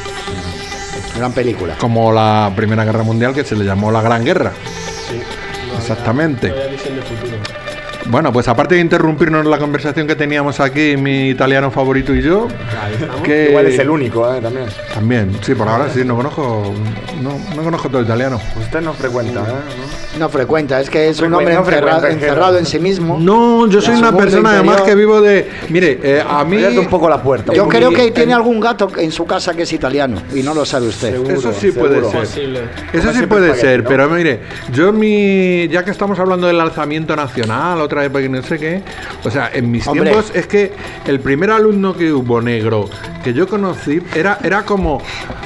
[SPEAKER 3] Gran película.
[SPEAKER 2] Como la Primera Guerra Mundial, que se le llamó la Gran Guerra.
[SPEAKER 5] Sí.
[SPEAKER 2] Exactamente.
[SPEAKER 5] No había visión de futuro.
[SPEAKER 2] Bueno, pues aparte de interrumpirnos la conversación que teníamos aquí, mi italiano favorito y yo, que
[SPEAKER 4] Igual es el único,
[SPEAKER 2] también, sí, por ahora sí, no conozco todo el italiano.
[SPEAKER 4] Usted no frecuenta,
[SPEAKER 3] No frecuenta, es que es un hombre encerrado en sí mismo.
[SPEAKER 2] No, yo soy una persona además que vivo de... Mire, a mí...
[SPEAKER 4] Cállate un poco la puerta.
[SPEAKER 3] Yo creo que tiene algún gato en su casa que es italiano y no lo sabe usted.
[SPEAKER 2] Eso sí puede ser. Eso sí puede ser, pero mire, ya que estamos hablando del alzamiento nacional, otra época y no sé qué, o sea, en mis tiempos es que el primer alumno que hubo negro que yo conocí era como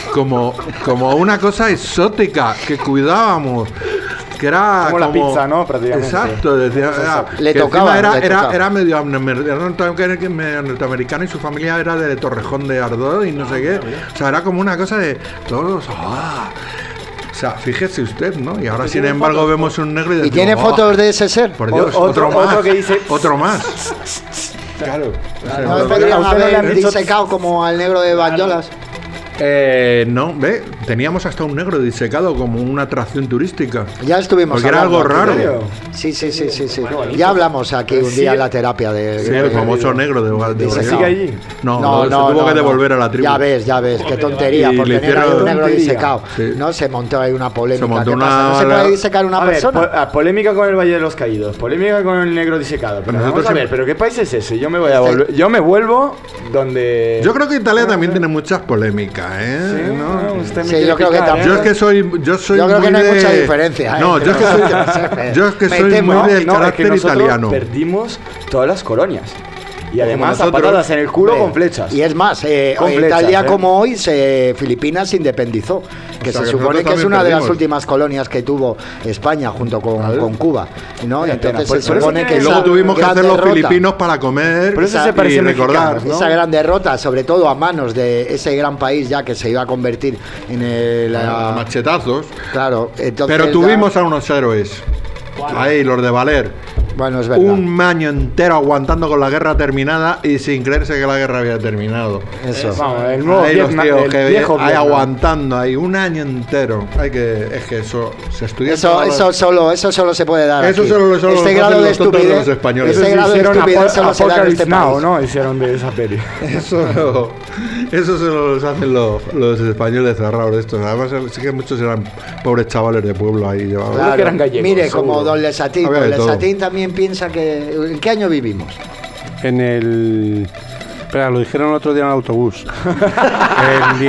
[SPEAKER 2] una cosa exótica que cuidábamos. Que era
[SPEAKER 4] como la pizza, ¿no? Prácticamente.
[SPEAKER 2] Exacto, decía,
[SPEAKER 3] le tocaba,
[SPEAKER 2] era medio norteamericano y su familia era de Torrejón de Ardoz y no sé qué. O sea, era como una cosa de todos. O sea, fíjese usted, ¿no? Y ahora, sin embargo, vemos un negro y decimos,
[SPEAKER 3] tiene fotos de ese ser.
[SPEAKER 2] Por Dios,
[SPEAKER 4] otro que dice
[SPEAKER 2] otro más. Claro.
[SPEAKER 3] ¿No podrían haber disecado como al negro de Banyolas?
[SPEAKER 2] No, ve, teníamos hasta un negro disecado como una atracción turística.
[SPEAKER 3] Ya estuvimos
[SPEAKER 2] porque era algo raro.
[SPEAKER 3] Sí. Ya hablamos aquí un día en la terapia de...
[SPEAKER 2] Sí, el famoso negro de
[SPEAKER 4] ¿Se sigue allí?
[SPEAKER 2] No, se tuvo que devolver a la tribu.
[SPEAKER 3] Ya ves, qué tontería, por tener ahí un negro disecado. Sí. No, se montó ahí una polémica.
[SPEAKER 2] Se montó
[SPEAKER 3] no se puede disecar una persona.
[SPEAKER 4] Polémica con el Valle de los Caídos, polémica con el negro disecado. Pero vamos a ver, ¿pero qué país es ese? Yo me vuelvo donde...
[SPEAKER 2] Yo creo que Italia también tiene muchas polémicas, ¿eh?
[SPEAKER 4] Sí,
[SPEAKER 2] ¿no?
[SPEAKER 3] Sí, yo creo que también.
[SPEAKER 2] Yo creo
[SPEAKER 3] que no hay mucha diferencia.
[SPEAKER 2] No, yo es que soy muy del carácter italiano.
[SPEAKER 4] Perdimos todas las colonias. Y además a patadas en el culo con flechas.
[SPEAKER 3] Y es más, tal día como hoy, Filipinas se independizó, que se supone que es una de las últimas colonias que tuvo España junto con Cuba, ¿no? Entonces se supone que
[SPEAKER 2] y luego tuvimos que hacer los filipinos para comer y recordar, ¿no?
[SPEAKER 3] Esa gran derrota, sobre todo a manos de ese gran país ya que se iba a convertir en el...
[SPEAKER 2] machetazos.
[SPEAKER 3] Claro. Entonces,
[SPEAKER 2] pero tuvimos a unos héroes. Ahí, los de Valer.
[SPEAKER 3] Bueno, es verdad.
[SPEAKER 2] Un año entero aguantando con la guerra terminada y sin creerse que la guerra había terminado.
[SPEAKER 3] Eso.
[SPEAKER 4] Vamos, el nuevo
[SPEAKER 2] ahí
[SPEAKER 4] Vietnam,
[SPEAKER 2] los tíos
[SPEAKER 4] el viejo
[SPEAKER 2] ahí aguantando ahí un año entero. Es que eso se estudia.
[SPEAKER 3] Eso solo se puede dar.
[SPEAKER 2] Eso
[SPEAKER 3] aquí.
[SPEAKER 2] solo
[SPEAKER 3] este grado de estupidez,
[SPEAKER 2] los españoles.
[SPEAKER 3] Ese grado de estupidez solo se da en este
[SPEAKER 4] Now,
[SPEAKER 3] país.
[SPEAKER 4] ¿no? Hicieron de esa peli.
[SPEAKER 2] Eso solo los hacen los españoles cerrados de estos. Además, sí que muchos eran pobres chavales de pueblo ahí llevados.
[SPEAKER 3] Claro.
[SPEAKER 4] Que eran gallegos,
[SPEAKER 3] Mire,
[SPEAKER 4] seguro.
[SPEAKER 3] como Don Lesatín. Don Lesatín también piensa que... ¿En qué año vivimos?
[SPEAKER 7] En el... Espera, lo dijeron el otro día en el autobús. El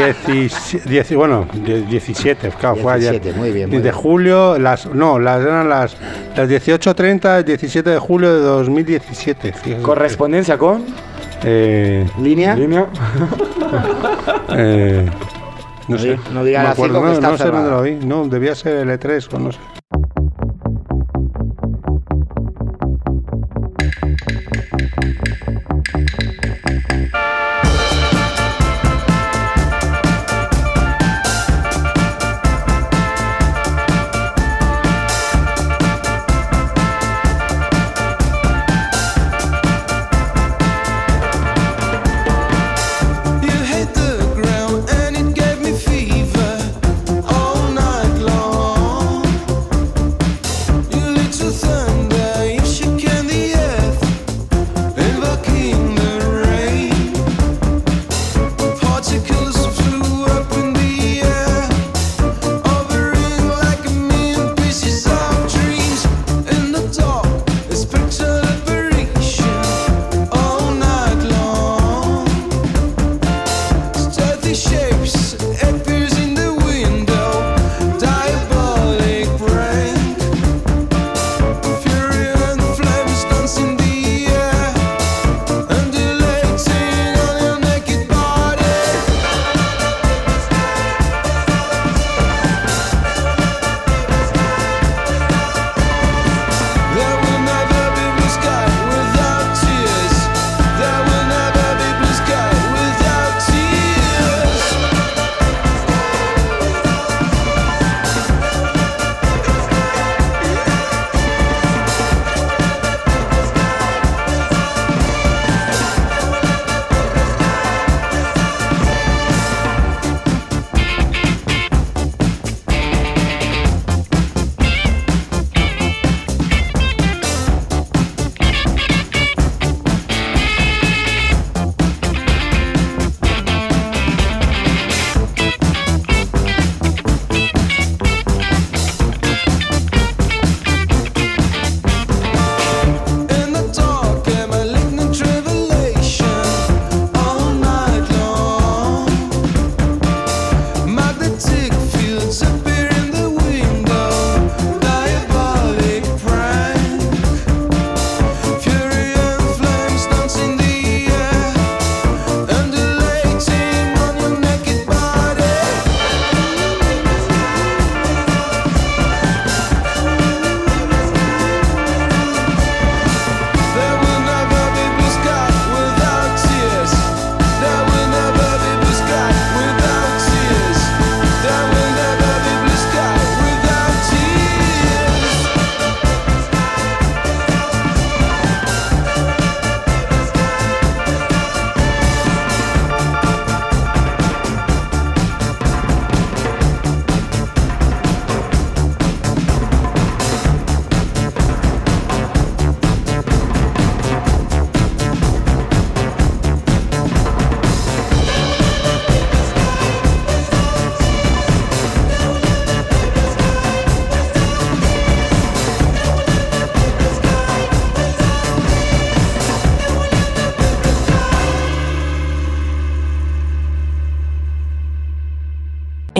[SPEAKER 7] 17, claro, fue ayer.
[SPEAKER 3] Muy bien.
[SPEAKER 7] De julio, eran las 18:30, el 17 de julio de 2017. Fíjate.
[SPEAKER 4] ¿Correspondencia con?
[SPEAKER 3] ¿Línea?
[SPEAKER 7] No sé.
[SPEAKER 3] No diga la 5 que está
[SPEAKER 7] no sé
[SPEAKER 3] cerrada.
[SPEAKER 7] dónde lo vi. No, debía ser L3 o no sé.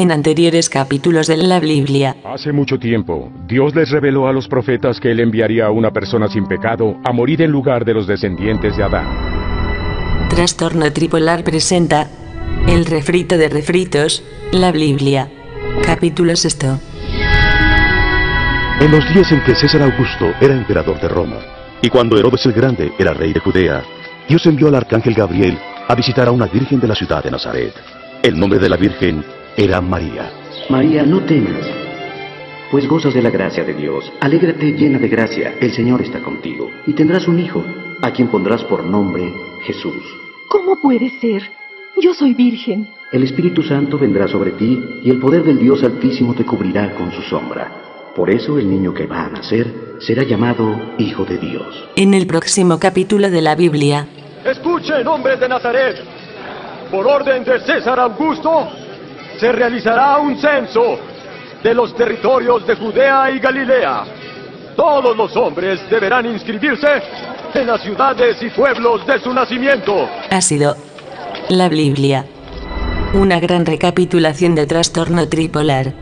[SPEAKER 1] en anteriores capítulos de la Biblia.
[SPEAKER 13] Hace mucho tiempo, Dios les reveló a los profetas que Él enviaría a una persona sin pecado a morir en lugar de los descendientes de Adán.
[SPEAKER 1] Trastorno Tripolar presenta el refrito de refritos, la Biblia. Capítulo 6.
[SPEAKER 14] En los días en que César Augusto era emperador de Roma, y cuando Herodes el Grande era rey de Judea, Dios envió al arcángel Gabriel a visitar a una virgen de la ciudad de Nazaret. El nombre de la virgen era María.
[SPEAKER 15] María, no temas, pues gozas de la gracia de Dios. Alégrate llena de gracia, el Señor está contigo, y tendrás un hijo, a quien pondrás por nombre Jesús.
[SPEAKER 16] ¿Cómo puede ser? Yo soy virgen.
[SPEAKER 15] El Espíritu Santo vendrá sobre ti, y el poder del Dios Altísimo te cubrirá con su sombra. Por eso el niño que va a nacer será llamado Hijo de Dios.
[SPEAKER 1] En el próximo capítulo de la Biblia.
[SPEAKER 17] Escuchen, hombres de Nazaret. Por orden de César Augusto, se realizará un censo de los territorios de Judea y Galilea. Todos los hombres deberán inscribirse en las ciudades y pueblos de su nacimiento.
[SPEAKER 1] Ha sido la Biblia. Una gran recapitulación de Trastorno Tripolar.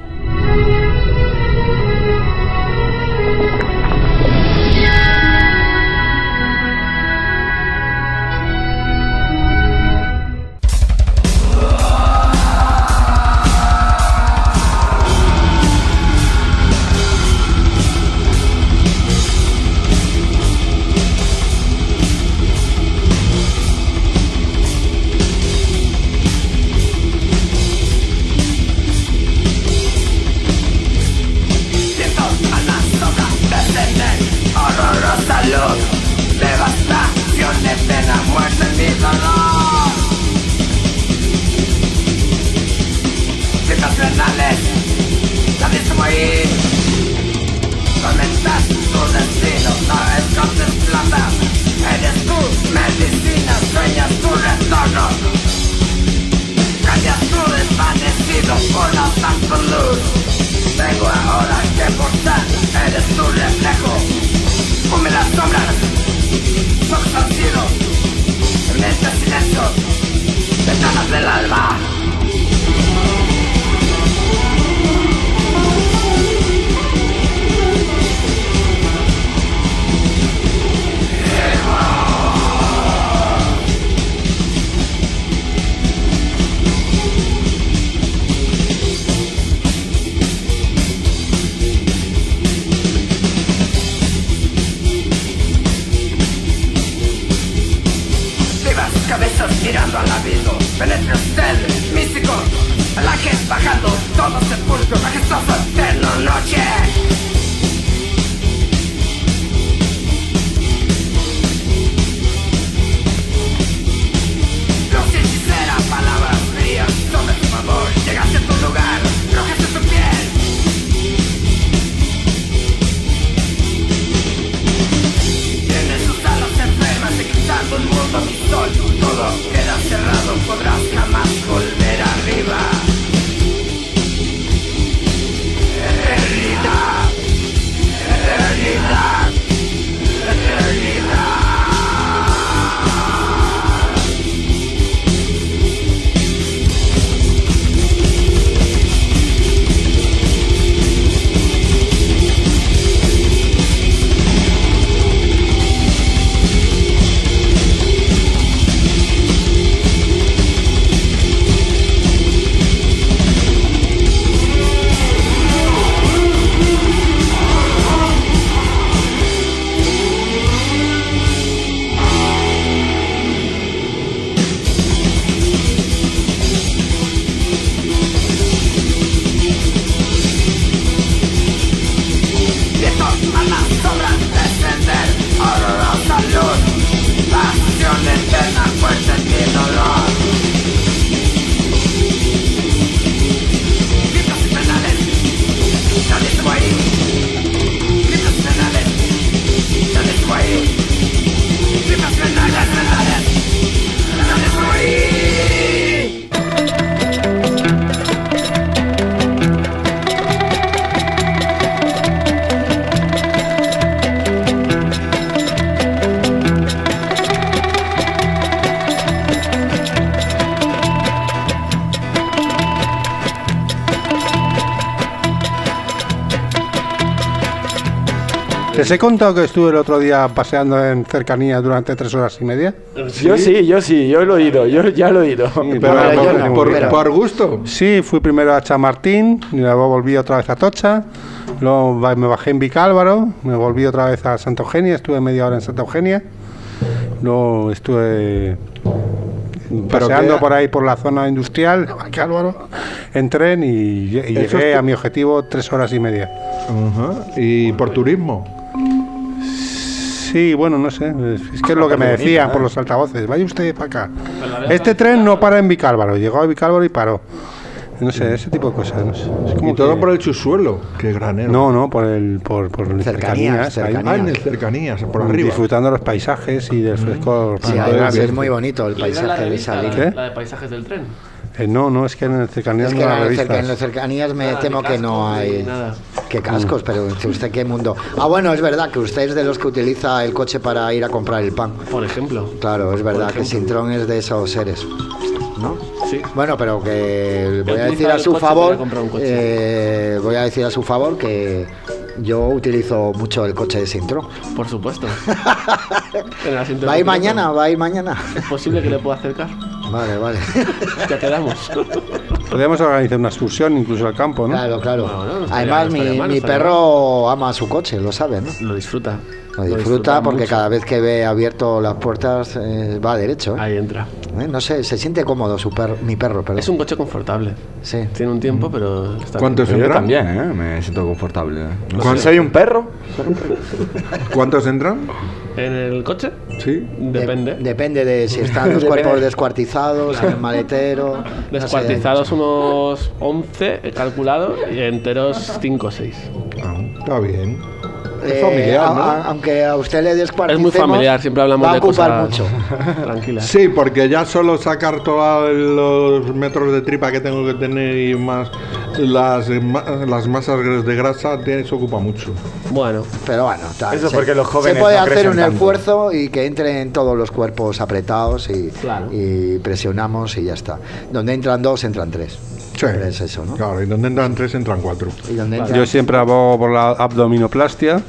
[SPEAKER 8] Vengo ahora que por ser eres tu reflejo. Come las sombras, ojos al cielo, en este silencio, ventanas del alba. Cabezas mirando al abismo, penetra usted, místico, alajes bajando, todo sepulcro, majestuoso, eterno, noche. Luz y hechicera, palabras frías, sobre tu favor, llegaste a tu lugar, rojaste tu piel. Tienes sus alas enfermas, eclipsando el mundo, mi sol. Todo queda cerrado, podrás jamás volver arriba. Herida.
[SPEAKER 7] ¿Les he contado que estuve el otro día paseando en cercanías durante 3 horas y media?
[SPEAKER 4] Yo sí, yo lo he oído, yo ya lo he oído.
[SPEAKER 2] ¿Por gusto?
[SPEAKER 7] Sí, fui primero a Chamartín, y luego volví otra vez a Atocha, luego me bajé en Vicálvaro, me volví otra vez a Santa Eugenia, estuve media hora en Santa Eugenia, luego estuve paseando por ahí por la zona industrial de Vicálvaro en tren y llegué a mi objetivo 3 horas y media.
[SPEAKER 2] ¿Y por turismo?
[SPEAKER 7] Sí, bueno, no sé, es que es lo que me decían por los altavoces, vaya usted para acá. Este tren no para en Vicálvaro, llegó a Vicálvaro y paró. No sé, ese tipo de cosas. No sé. Es como
[SPEAKER 2] y todo por el Chusuelo, qué granero.
[SPEAKER 7] No, por el cercanías.
[SPEAKER 2] En el cercanías, por arriba.
[SPEAKER 7] Disfrutando los paisajes y del frescor.
[SPEAKER 3] Sí, además es muy bonito el paisaje de esa línea.
[SPEAKER 5] ¿La de paisajes del tren?
[SPEAKER 7] No, es que en el cercanías no hay revistas.
[SPEAKER 3] En los cercanías me temo que no hay. Qué cascos, pero usted qué mundo. Bueno, es verdad que usted es de los que utiliza el coche para ir a comprar el pan.
[SPEAKER 5] Por ejemplo.
[SPEAKER 3] Claro, es verdad que Sintrón es de esos seres, ¿no?
[SPEAKER 5] Sí.
[SPEAKER 3] Bueno, pero que voy a decir a su favor, que yo utilizo mucho el coche de Sintrón.
[SPEAKER 5] Por supuesto.
[SPEAKER 3] ¿Va a ir mañana?
[SPEAKER 5] ¿Es posible que le pueda acercar?
[SPEAKER 3] Vale.
[SPEAKER 5] Ya quedamos.
[SPEAKER 7] Podríamos organizar una excursión incluso al campo, ¿no?
[SPEAKER 3] Claro. Bueno, además, mi perro ama su coche, lo sabe, ¿no?
[SPEAKER 5] Lo disfruta.
[SPEAKER 3] Lo disfruta porque mucho. Cada vez que ve abierto las puertas va derecho.
[SPEAKER 5] Ahí entra.
[SPEAKER 3] No sé, se siente cómodo mi perro. Perdón.
[SPEAKER 5] Es un coche confortable.
[SPEAKER 3] Sí.
[SPEAKER 5] Tiene un tiempo, pero está
[SPEAKER 2] ¿Cuántos
[SPEAKER 4] bien.
[SPEAKER 2] entran?
[SPEAKER 4] Yo también, me siento confortable. ¿Soy un perro?
[SPEAKER 2] ¿Cuántos entran?
[SPEAKER 5] ¿En el coche?
[SPEAKER 2] Sí.
[SPEAKER 5] Depende.
[SPEAKER 3] Depende de si están los cuerpos descuartizados, en el maletero.
[SPEAKER 5] Descuartizados unos 11, he calculado, y enteros 5 o 6.
[SPEAKER 2] Está bien. Es familiar, ¿no?
[SPEAKER 3] Aunque a usted le descuarticemos,
[SPEAKER 5] es muy familiar, siempre hablamos de cosas
[SPEAKER 3] mucho.
[SPEAKER 5] Tranquila.
[SPEAKER 2] Sí, porque ya solo sacar todos los metros de tripa que tengo que tener y más las masas de grasa se ocupa mucho.
[SPEAKER 5] Bueno,
[SPEAKER 3] pero bueno,
[SPEAKER 4] eso porque los jóvenes
[SPEAKER 3] se puede
[SPEAKER 4] no
[SPEAKER 3] hacer un
[SPEAKER 4] tanto.
[SPEAKER 3] esfuerzo y que entren todos los cuerpos apretados y presionamos y ya está. Donde entran 2, entran 3.
[SPEAKER 2] Sí,
[SPEAKER 3] es eso, ¿no?
[SPEAKER 2] Claro, y donde entran 3 entran 4.
[SPEAKER 7] Yo siempre abogo por la abdominoplastia,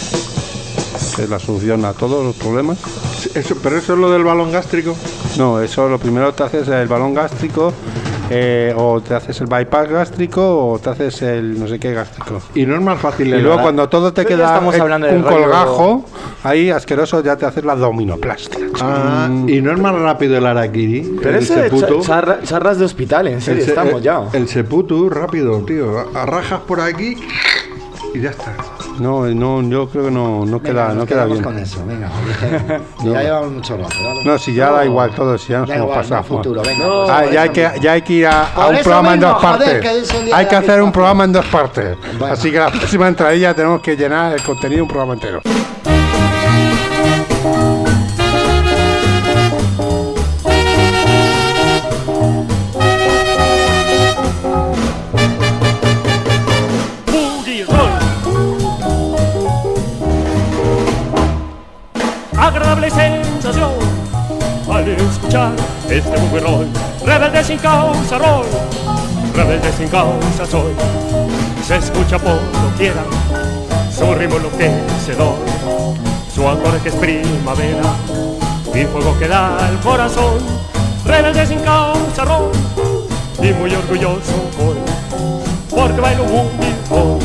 [SPEAKER 7] que es la solución a todos los problemas.
[SPEAKER 2] Sí, ¿pero eso es lo del balón gástrico?
[SPEAKER 7] No, eso lo primero te haces el balón gástrico, o te haces el bypass gástrico, o te haces el no sé qué gástrico.
[SPEAKER 2] Y no es más fácil.
[SPEAKER 7] Y luego cuando todo te queda un colgajo, ahí asqueroso, ya te haces la abdominoplastia.
[SPEAKER 2] Y no es más rápido el harakiri.
[SPEAKER 4] Pero ese charras de hospital, en serio, estamos ya.
[SPEAKER 2] El seppuku rápido, tío. Arrajas por aquí y ya está.
[SPEAKER 7] No, yo creo que no queda bien.
[SPEAKER 3] Con eso, venga. Ya llevamos mucho rato, ¿vale?
[SPEAKER 7] No, si ya da igual todo, si ya nos hemos pasado.
[SPEAKER 3] Futuro, venga.
[SPEAKER 7] Ya hay que ir a un programa en 2 partes. Hay que hacer un programa en 2 partes. Bueno. Así que la próxima entradilla tenemos que llenar el contenido de un programa entero.
[SPEAKER 18] Agradable sensación al escuchar este boogie roll. Rebelde sin causa roll, rebelde sin causa soy. Se escucha por doquiera, su ritmo enloquecedor, su acorde que es primavera y fuego que da al corazón. Rebelde sin causa roll y muy orgulloso voy, porque bailo boogie roll.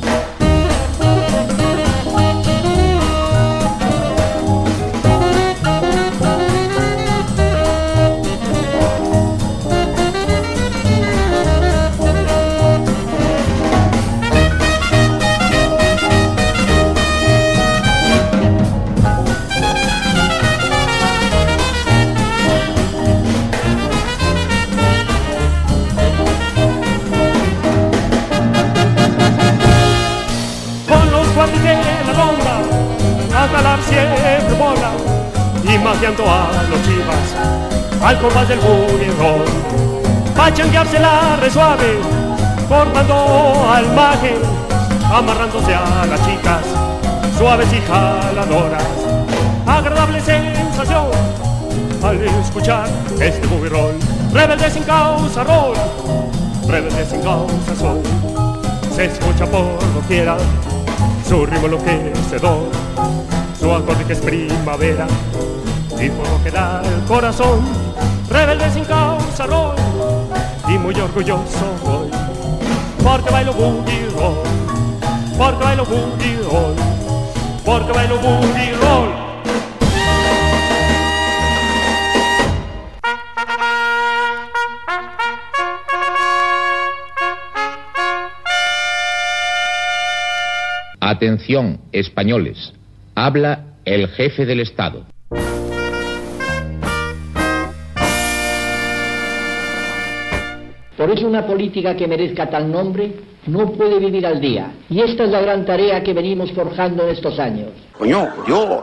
[SPEAKER 18] Siempre bola y magiando a los chivas al compás del boogie roll, pa' changueársela re suave, formando al maje, amarrándose a las chicas suaves y jaladoras. Agradable sensación al escuchar este boogie roll. Rebelde sin causa roll, rebelde sin causa soul. Se escucha por doquiera, su ritmo enloquecedor, su acorde que es primavera, y fuego que da el corazón, rebelde sin causa roll, y muy orgulloso voy, porque bailo boogie roll, porque bailo boogie roll, porque bailo boogie roll.
[SPEAKER 19] Atención, españoles. Habla el jefe del Estado.
[SPEAKER 20] Por eso una política que merezca tal nombre no puede vivir al día. Y esta es la gran tarea que venimos forjando en estos años.
[SPEAKER 21] ¡Coño, yo!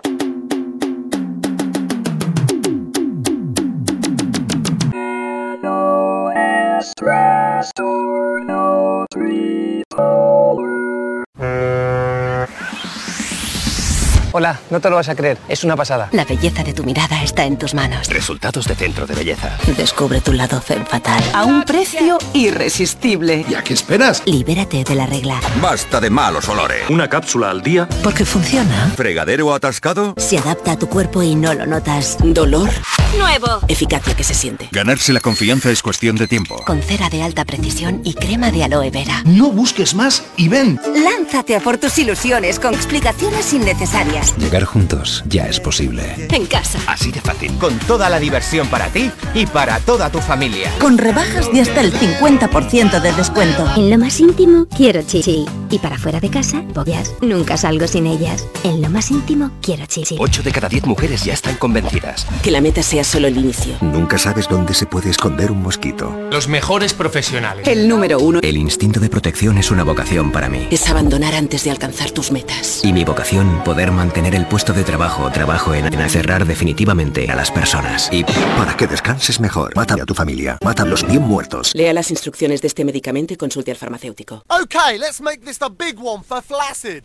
[SPEAKER 22] Hola, no te lo vas a creer, es una pasada.
[SPEAKER 23] La belleza de tu mirada está en tus manos.
[SPEAKER 24] Resultados de Centro de Belleza.
[SPEAKER 23] Descubre tu lado zen fatal. A un precio irresistible.
[SPEAKER 24] ¿Y a qué esperas?
[SPEAKER 23] Libérate de la regla.
[SPEAKER 24] Basta de malos olores.
[SPEAKER 25] Una cápsula al día.
[SPEAKER 23] Porque funciona.
[SPEAKER 24] ¿Fregadero atascado?
[SPEAKER 23] Se adapta a tu cuerpo y no lo notas. ¿Dolor? Nuevo. Eficacia que se siente.
[SPEAKER 24] Ganarse la confianza es cuestión de tiempo.
[SPEAKER 23] Con cera de alta precisión y crema de aloe vera.
[SPEAKER 24] No busques más y ven.
[SPEAKER 23] Lánzate a por tus ilusiones con explicaciones innecesarias.
[SPEAKER 24] Llegar juntos ya es posible.
[SPEAKER 23] En casa.
[SPEAKER 24] Así de fácil. Con toda la diversión para ti y para toda tu familia.
[SPEAKER 23] Con rebajas de hasta el 50% de descuento.
[SPEAKER 26] En lo más íntimo, quiero chichi. Y para fuera de casa, pollas. Nunca salgo sin ellas. En lo más íntimo, quiero chichi.
[SPEAKER 24] 8 de cada 10 mujeres ya están convencidas.
[SPEAKER 23] Que la meta sea solo el inicio.
[SPEAKER 24] Nunca sabes dónde se puede esconder un mosquito.
[SPEAKER 27] Los mejores profesionales.
[SPEAKER 23] El número 1.
[SPEAKER 24] El instinto de protección es una vocación para mí.
[SPEAKER 23] Es abandonar antes de alcanzar tus metas.
[SPEAKER 24] Y mi vocación, poder mantener el puesto de trabajo. Trabajo en cerrar definitivamente a las personas. Y para que descanses mejor, mata a tu familia. Mátalos bien muertos.
[SPEAKER 23] Lea las instrucciones de este medicamento y consulte al farmacéutico.
[SPEAKER 28] Okay, let's make this the big one for Flaccid.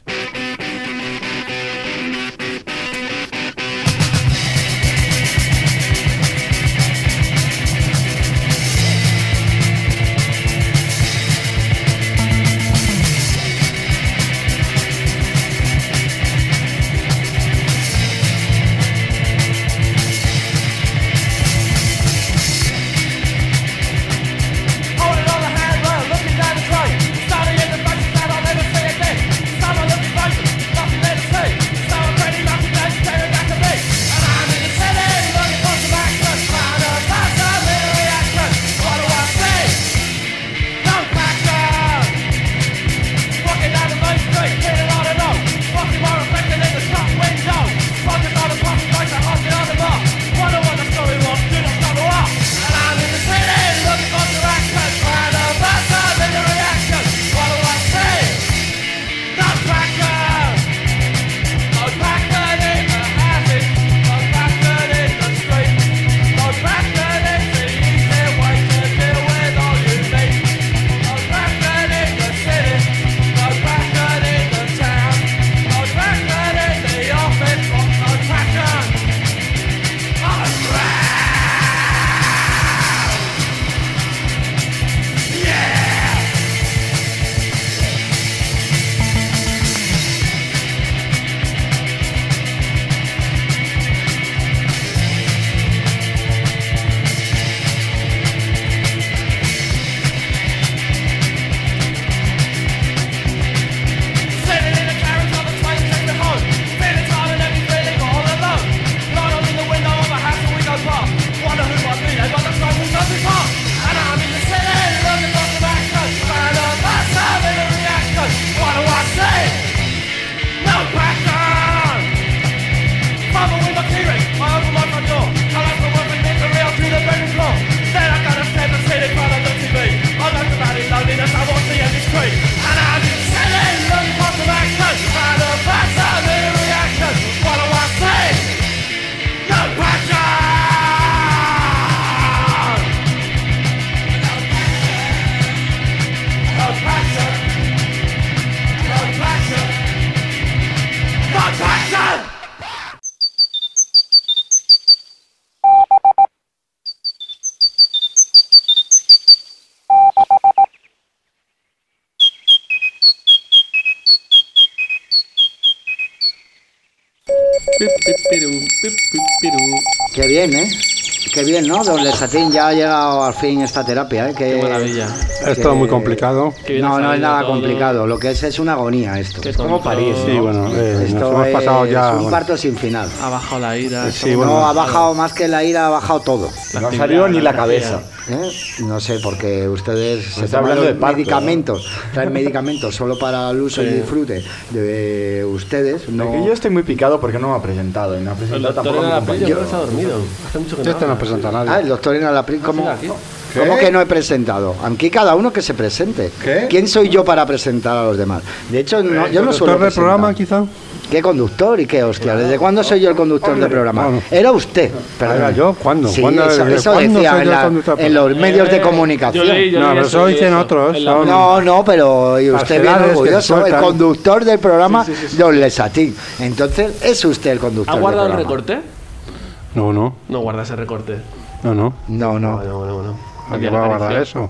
[SPEAKER 3] Qué bien, ¿eh? Qué bien, ¿no? Don Lesatín ya ha llegado al fin esta terapia, ¿eh?
[SPEAKER 5] Qué maravilla.
[SPEAKER 7] Esto es muy complicado.
[SPEAKER 3] No es nada complicado. Lo que es una agonía esto.
[SPEAKER 4] Es como París.
[SPEAKER 7] Sí, bueno,
[SPEAKER 3] esto
[SPEAKER 7] hemos pasado ya.
[SPEAKER 3] Es un parto sin final.
[SPEAKER 5] Ha bajado la ira.
[SPEAKER 7] Sí,
[SPEAKER 3] No, ha bajado más que la ira, ha bajado todo.
[SPEAKER 4] No ha salido ni la cabeza.
[SPEAKER 3] No sé, porque ustedes se
[SPEAKER 4] está
[SPEAKER 3] toman
[SPEAKER 4] hablando
[SPEAKER 3] los
[SPEAKER 4] de parto,
[SPEAKER 3] medicamentos, traen medicamentos solo para el uso y disfrute de ustedes. No.
[SPEAKER 4] Yo estoy muy picado porque no me ha presentado. Y no ha presentado tampoco a mi compañero.
[SPEAKER 5] Está dormido. Hace mucho que
[SPEAKER 7] Este no presenta a nadie.
[SPEAKER 3] El doctor Inalaprin, ¿cómo que no he presentado? Aquí cada uno que se presente.
[SPEAKER 2] ¿Qué?
[SPEAKER 3] ¿Quién soy yo para presentar a los demás? De hecho, yo no suelo
[SPEAKER 7] ¿Conductor del programa, quizá?
[SPEAKER 3] ¿Qué conductor y qué hostia? ¿Desde cuándo soy yo el conductor del programa?
[SPEAKER 7] Bueno.
[SPEAKER 3] Era usted.
[SPEAKER 7] ¿Era yo? ¿Cuándo?
[SPEAKER 3] Sí,
[SPEAKER 7] ¿Cuándo
[SPEAKER 3] eso
[SPEAKER 7] ¿cuándo
[SPEAKER 3] decía
[SPEAKER 7] soy yo el conductor?
[SPEAKER 3] en los medios de comunicación.
[SPEAKER 7] No, pero eso dicen otros.
[SPEAKER 3] No, pero y usted bien
[SPEAKER 7] parcelales que
[SPEAKER 3] orgulloso,
[SPEAKER 7] se
[SPEAKER 3] el
[SPEAKER 7] sueltan.
[SPEAKER 3] conductor del programa Don Lesatín. Entonces, es usted el conductor
[SPEAKER 5] ¿Ha
[SPEAKER 3] del
[SPEAKER 5] guardado el
[SPEAKER 3] programa.
[SPEAKER 5] recorte?
[SPEAKER 7] No.
[SPEAKER 5] No guarda ese recorte.
[SPEAKER 7] No.
[SPEAKER 3] No.
[SPEAKER 7] ¿A qué va a guardar eso?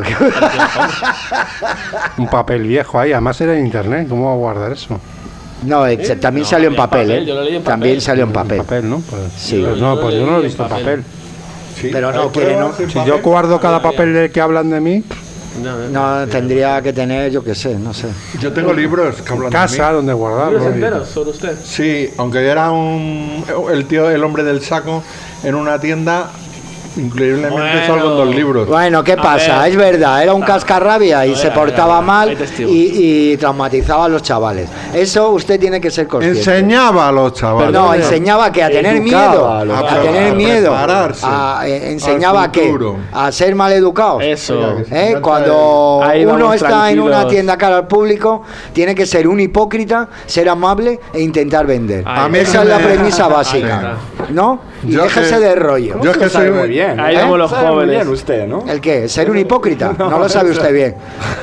[SPEAKER 7] Un papel viejo ahí, además era en internet. ¿Cómo va a guardar eso?
[SPEAKER 3] No, también salió en papel,
[SPEAKER 5] yo lo leí en papel.
[SPEAKER 3] También salió en papel.
[SPEAKER 7] Papel, ¿no? Pues,
[SPEAKER 3] Sí.
[SPEAKER 7] pues no, pues yo no lo he visto en papel.
[SPEAKER 2] Sí,
[SPEAKER 3] Pero no
[SPEAKER 2] hay
[SPEAKER 3] quiere, ¿no?
[SPEAKER 2] pruebas en
[SPEAKER 7] Si
[SPEAKER 2] papel.
[SPEAKER 7] yo guardo cada papel del que hablan de mí,
[SPEAKER 3] No, tendría que tener, yo qué sé, no sé.
[SPEAKER 2] Yo tengo libros que hablan
[SPEAKER 7] en casa,
[SPEAKER 2] de mí.
[SPEAKER 7] donde guardarlo.
[SPEAKER 5] ¿Libros enteros sobre usted?
[SPEAKER 2] Sí, aunque era el hombre del saco en una tienda, increíblemente salgo en 2 libros.
[SPEAKER 3] Bueno, ¿qué pasa?
[SPEAKER 5] ver.
[SPEAKER 3] Es verdad, era un cascarrabia y se portaba mal
[SPEAKER 5] hay testigos.
[SPEAKER 3] y traumatizaba a los chavales. Eso usted tiene que ser consciente.
[SPEAKER 2] Enseñaba a los chavales.
[SPEAKER 3] No, enseñaba que a tener
[SPEAKER 4] Educaba
[SPEAKER 3] miedo,
[SPEAKER 4] a los
[SPEAKER 3] a
[SPEAKER 2] chavales.
[SPEAKER 3] tener
[SPEAKER 2] A
[SPEAKER 3] miedo,
[SPEAKER 2] prepararse
[SPEAKER 3] enseñaba
[SPEAKER 2] al
[SPEAKER 3] que
[SPEAKER 2] futuro.
[SPEAKER 3] a ser maleducados.
[SPEAKER 5] Eso.
[SPEAKER 3] Cuando
[SPEAKER 5] Ahí vamos
[SPEAKER 3] uno está en una
[SPEAKER 5] tranquilos.
[SPEAKER 3] tienda cara al público, tiene que ser un hipócrita, ser amable e intentar vender.
[SPEAKER 5] A
[SPEAKER 2] mí
[SPEAKER 3] Esa
[SPEAKER 2] que
[SPEAKER 3] es la
[SPEAKER 2] me-
[SPEAKER 3] premisa
[SPEAKER 2] Ahí
[SPEAKER 3] básica, ¿no? Y
[SPEAKER 2] Yo
[SPEAKER 3] déjese
[SPEAKER 2] que-
[SPEAKER 3] de rollo.
[SPEAKER 2] Yo es que soy
[SPEAKER 4] muy bien.
[SPEAKER 5] Ahí vamos los
[SPEAKER 4] Sabe muy
[SPEAKER 5] jóvenes.
[SPEAKER 4] bien usted, ¿no?
[SPEAKER 3] ¿El qué? ¿Ser un hipócrita? No lo sabe usted bien.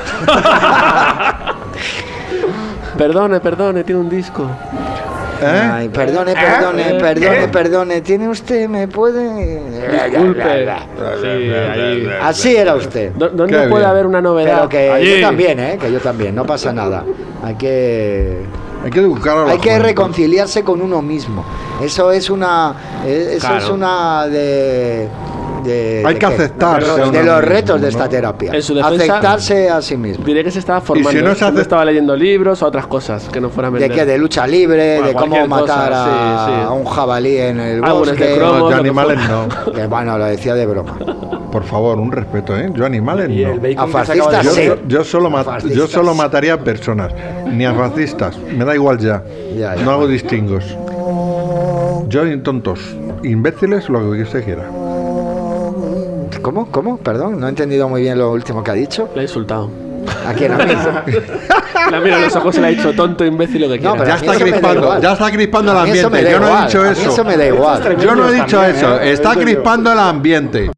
[SPEAKER 5] Perdone, tiene un disco.
[SPEAKER 3] Ay, perdone, ¿tiene usted, me puede...?
[SPEAKER 5] Disculpe. Sí, ahí.
[SPEAKER 3] Así era usted.
[SPEAKER 5] ¿Dónde
[SPEAKER 2] Qué
[SPEAKER 5] puede
[SPEAKER 2] bien.
[SPEAKER 5] haber una novedad?
[SPEAKER 3] Pero que
[SPEAKER 5] Allí.
[SPEAKER 3] yo también, que yo también, no pasa nada. Hay que
[SPEAKER 2] educar a la
[SPEAKER 3] hay que
[SPEAKER 2] juventud.
[SPEAKER 3] reconciliarse con uno mismo. Eso es una
[SPEAKER 5] Claro.
[SPEAKER 3] es una de
[SPEAKER 2] Hay que aceptarse a
[SPEAKER 3] de
[SPEAKER 2] uno
[SPEAKER 3] los
[SPEAKER 2] mismo,
[SPEAKER 3] retos de
[SPEAKER 2] ¿no?
[SPEAKER 3] esta terapia.
[SPEAKER 5] En su defensa,
[SPEAKER 3] aceptarse a sí mismo.
[SPEAKER 5] Diré que se estaba formando.
[SPEAKER 2] Y si no se hace-
[SPEAKER 5] estaba leyendo libros o otras cosas que no fueran
[SPEAKER 3] ¿De
[SPEAKER 5] vender.
[SPEAKER 3] qué? De lucha libre,
[SPEAKER 5] Bueno,
[SPEAKER 3] de cómo
[SPEAKER 5] cualquier
[SPEAKER 3] matar
[SPEAKER 5] cosa, sí.
[SPEAKER 3] a un jabalí en el
[SPEAKER 5] Álbumes de
[SPEAKER 3] bosque.
[SPEAKER 5] cromos,
[SPEAKER 2] No, yo
[SPEAKER 5] lo que
[SPEAKER 2] animales
[SPEAKER 5] fuera.
[SPEAKER 2] no.
[SPEAKER 3] Que, bueno, lo decía de broma.
[SPEAKER 2] Por favor, un respeto, ¿eh? Yo animales
[SPEAKER 4] Y el
[SPEAKER 2] no.
[SPEAKER 4] bacon
[SPEAKER 3] A
[SPEAKER 4] que se acaba
[SPEAKER 3] fascistas
[SPEAKER 4] de
[SPEAKER 3] sí.
[SPEAKER 4] comer.
[SPEAKER 2] Yo solo,
[SPEAKER 3] Fascistas.
[SPEAKER 2] yo solo mataría a personas, ni a racistas, me da igual ya.
[SPEAKER 3] Ya.
[SPEAKER 2] No hago distingos. Yo tontos, imbéciles, lo que usted quiera.
[SPEAKER 3] ¿Cómo? Perdón, no he entendido muy bien lo último que ha dicho.
[SPEAKER 5] Le he insultado.
[SPEAKER 3] ¿A quién? A mí.
[SPEAKER 5] La mira a los ojos y le ha dicho tonto, imbécil, lo que quiera.
[SPEAKER 3] pero
[SPEAKER 2] Ya
[SPEAKER 3] a mí
[SPEAKER 2] está
[SPEAKER 3] eso me da
[SPEAKER 2] crispando,
[SPEAKER 3] igual.
[SPEAKER 2] ya está crispando el
[SPEAKER 3] A mí eso me
[SPEAKER 2] ambiente.
[SPEAKER 3] da
[SPEAKER 2] Yo no he
[SPEAKER 3] igual,
[SPEAKER 2] dicho
[SPEAKER 3] a mí
[SPEAKER 2] eso.
[SPEAKER 3] eso me da igual.
[SPEAKER 2] Yo no he dicho
[SPEAKER 4] También,
[SPEAKER 2] eso.
[SPEAKER 4] ¿eh?
[SPEAKER 2] Está
[SPEAKER 4] Eso digo.
[SPEAKER 2] crispando el ambiente.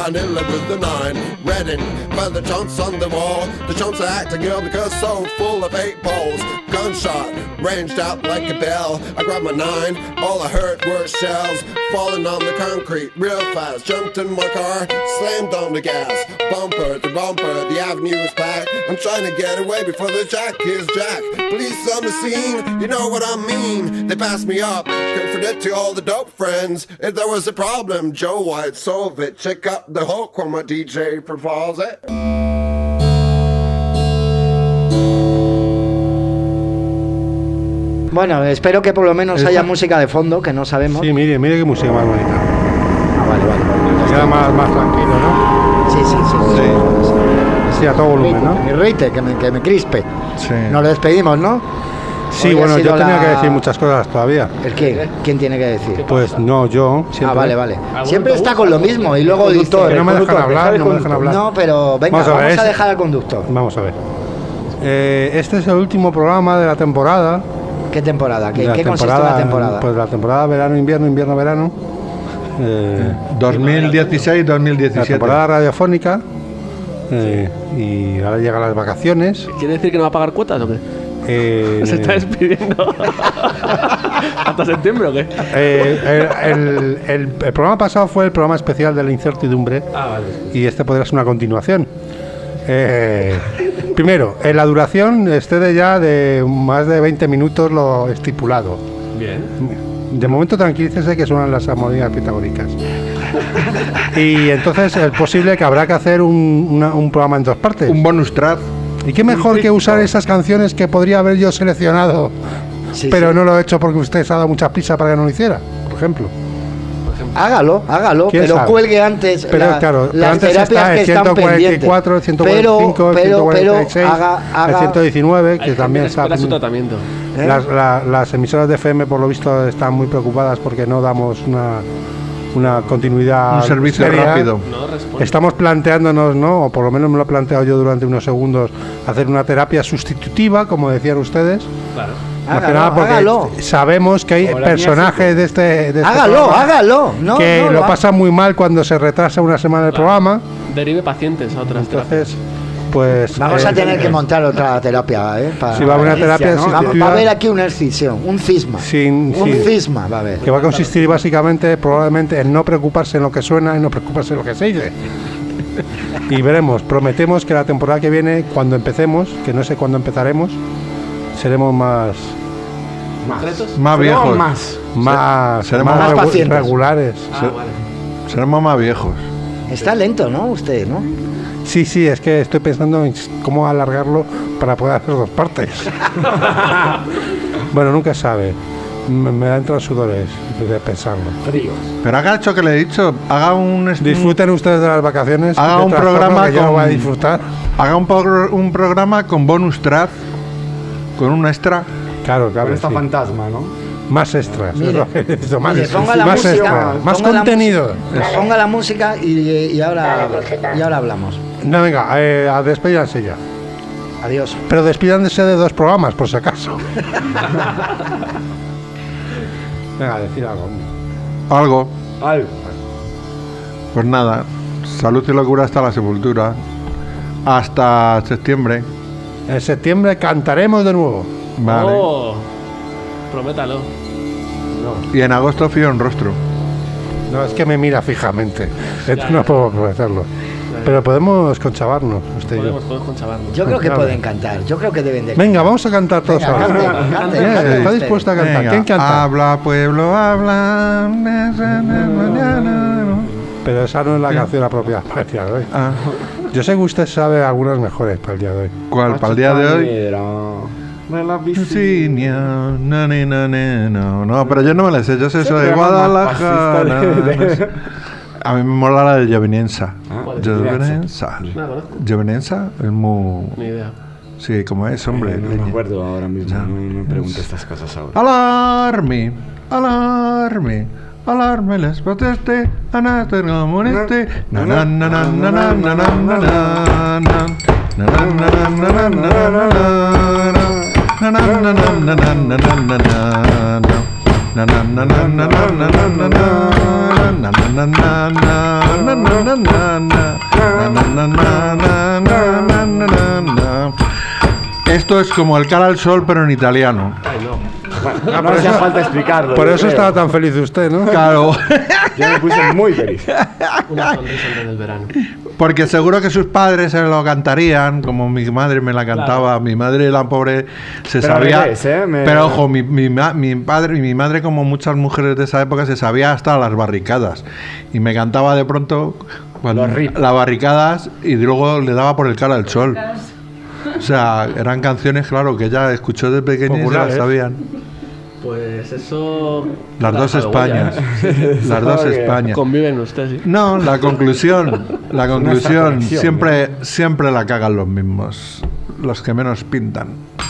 [SPEAKER 6] Manila with the 9. Reading by the chunks on the wall. The chunks are acting up because so full of 8 balls. Gunshot ranged out like a bell. I grabbed my 9. All I heard were shells falling on the concrete real fast. Jumped in my car, slammed on the gas. Bumper to bumper, the avenue is packed. I'm trying to get away before the jack is jack. Police on the scene, you know what I mean. They passed me up, confided to all the dope friends. If there was a problem, Joe White solve it. Check out the hook when my DJ performs it.
[SPEAKER 3] Bueno, espero que por lo menos haya música de fondo, que no sabemos.
[SPEAKER 7] Sí, mire qué música más bonita.
[SPEAKER 3] Ah, vale.
[SPEAKER 7] Queda más tranquilo, ¿no?
[SPEAKER 3] Sí.
[SPEAKER 7] Sí, a todo volumen, ¿no?
[SPEAKER 3] Me irrite, que me crispe.
[SPEAKER 7] Sí.
[SPEAKER 3] Nos despedimos, ¿no?
[SPEAKER 7] Sí, bueno, yo tenía que decir muchas cosas todavía.
[SPEAKER 3] ¿El qué? ¿Quién tiene que decir?
[SPEAKER 7] Pues no, yo. Siempre.
[SPEAKER 3] Vale. Siempre está con lo mismo y luego dice...
[SPEAKER 7] Que no me dejan hablar,
[SPEAKER 3] No, pero venga, vamos a dejar al conductor.
[SPEAKER 7] Vamos a ver. Este es el último programa de la temporada.
[SPEAKER 3] ¿Qué temporada? ¿Qué consiste la temporada?
[SPEAKER 7] Pues la temporada verano-invierno, invierno-verano.
[SPEAKER 2] 2016-2017.
[SPEAKER 7] La temporada radiofónica. Y ahora llegan las vacaciones.
[SPEAKER 5] ¿Quiere decir que no va a pagar cuotas o qué? ¿Se está despidiendo hasta septiembre o qué?
[SPEAKER 7] El programa pasado fue el programa especial de la incertidumbre.
[SPEAKER 5] Vale.
[SPEAKER 7] Y este podrá ser una continuación. Primero, en la duración excede ya de más de 20 minutos lo estipulado.
[SPEAKER 5] Bien.
[SPEAKER 7] De momento tranquilícese que suenan las armonías pitagóricas. Y entonces es posible que habrá que hacer un programa en 2 partes.
[SPEAKER 2] Un bonus track.
[SPEAKER 7] Y qué mejor que usar esas canciones que podría haber yo seleccionado, pero no lo he hecho porque usted se ha dado mucha prisa para que no lo hiciera, por ejemplo.
[SPEAKER 3] Hágalo, pero
[SPEAKER 7] sabe?
[SPEAKER 3] Cuelgue antes
[SPEAKER 7] claro,
[SPEAKER 3] las
[SPEAKER 7] antes
[SPEAKER 3] terapias que están
[SPEAKER 7] 144, el 145, el 146, el 119, que también
[SPEAKER 5] espera su tratamiento.
[SPEAKER 7] Las emisoras de FM, por lo visto, están muy preocupadas porque no damos una continuidad,
[SPEAKER 2] un servicio
[SPEAKER 7] seria.
[SPEAKER 2] rápido.
[SPEAKER 7] Estamos planteándonos, ¿no? O por lo menos me lo he planteado yo durante unos segundos, hacer una terapia sustitutiva, como decían ustedes.
[SPEAKER 5] Claro.
[SPEAKER 3] Hágalo.
[SPEAKER 7] Sabemos que hay personajes de este
[SPEAKER 3] hágalo.
[SPEAKER 7] Que lo pasan muy mal cuando se retrasa una semana el programa.
[SPEAKER 5] Derive pacientes a otras terapias.
[SPEAKER 7] Pues
[SPEAKER 3] vamos a tener que montar otra terapia,
[SPEAKER 7] si va a haber una terapia,
[SPEAKER 3] ¿no? Va a haber aquí una excisión, un cisma. Un cisma va a haber.
[SPEAKER 7] Que va a consistir básicamente, probablemente, en no preocuparse en lo que suena y no preocuparse en lo que se dice. Y veremos, prometemos que la temporada que viene, cuando empecemos, que no sé cuándo empezaremos, seremos más
[SPEAKER 2] viejos.
[SPEAKER 7] Seremos más pacientes, regulares.
[SPEAKER 2] Seremos más viejos.
[SPEAKER 3] Está lento, ¿no? Usted, ¿no?
[SPEAKER 7] Sí, es que estoy pensando en cómo alargarlo para poder hacer 2 partes. Bueno, nunca sabe. Me da entran sudores de pensarlo.
[SPEAKER 2] Pero haga hecho que le he dicho,
[SPEAKER 7] disfruten ustedes de las vacaciones.
[SPEAKER 2] Haga un programa
[SPEAKER 7] que yo no voy a disfrutar.
[SPEAKER 2] Haga un programa con bonus track, con un extra.
[SPEAKER 7] Claro.
[SPEAKER 4] Esta fantasma, ¿no?
[SPEAKER 7] Más extras.
[SPEAKER 3] Ponga la música,
[SPEAKER 7] más contenido.
[SPEAKER 3] Ponga la música y ahora hablamos.
[SPEAKER 7] No, venga, despídanse ya.
[SPEAKER 3] Adiós.
[SPEAKER 7] Pero despídanse de 2 programas, por si acaso. Venga, decir algo.
[SPEAKER 2] Algo. Pues nada, salud y locura hasta la sepultura. Hasta septiembre.
[SPEAKER 7] En septiembre cantaremos de nuevo.
[SPEAKER 2] Vale.
[SPEAKER 5] Prométalo.
[SPEAKER 2] No. Y en agosto fío en rostro.
[SPEAKER 7] No, es que me mira fijamente. No puedo hacerlo. Pero podemos conchavarnos, usted y yo.
[SPEAKER 5] Podemos conchavarnos.
[SPEAKER 3] Yo creo que pueden cantar. Yo creo que deben de cantar.
[SPEAKER 7] Venga, vamos a cantar todos ahora.
[SPEAKER 3] Cante.
[SPEAKER 7] ¿Está dispuesta a cantar?
[SPEAKER 2] Venga,
[SPEAKER 7] ¿Quién canta?
[SPEAKER 2] Habla, pueblo, habla.
[SPEAKER 7] Pero esa no es la canción apropiada para el día de hoy. Yo sé que usted sabe algunas mejores para el día de hoy.
[SPEAKER 2] ¿Cuál? ¿Para el día de hoy? No, pero yo no me la sé. Yo sé eso de Guadalajara. A mí me mola la de Jovenensa. Jovenensa es muy...
[SPEAKER 5] Ni idea.
[SPEAKER 2] Sí, como es, hombre.
[SPEAKER 4] No me acuerdo ahora mismo. No me pregunte estas cosas ahora.
[SPEAKER 2] Alarme, les proteste, anate, comuniste, Esto es como el cara al sol, pero en italiano.
[SPEAKER 5] Ay, no.
[SPEAKER 4] Bueno, no hacía falta explicarlo.
[SPEAKER 7] Por eso estaba tan feliz usted, ¿no?
[SPEAKER 2] Claro.
[SPEAKER 4] Yo me puse muy feliz.
[SPEAKER 5] Una sonrisa antes del verano.
[SPEAKER 2] Porque seguro que sus padres se lo cantarían, como mi madre me la cantaba. Claro. Mi madre, la pobre, se pero sabía. Revés, Pero ojo, mi padre y mi madre, como muchas mujeres de esa época, se sabía hasta las barricadas. Y me cantaba de pronto las barricadas y luego le daba por el cara al sol. O sea, eran canciones, claro, que ella escuchó de pequeña y se las sabían.
[SPEAKER 5] Pues eso...
[SPEAKER 2] Las dos Españas. Las dos Españas.
[SPEAKER 5] Conviven ustedes, ¿sí?
[SPEAKER 2] No, la conclusión siempre la cagan los mismos, los que menos pintan.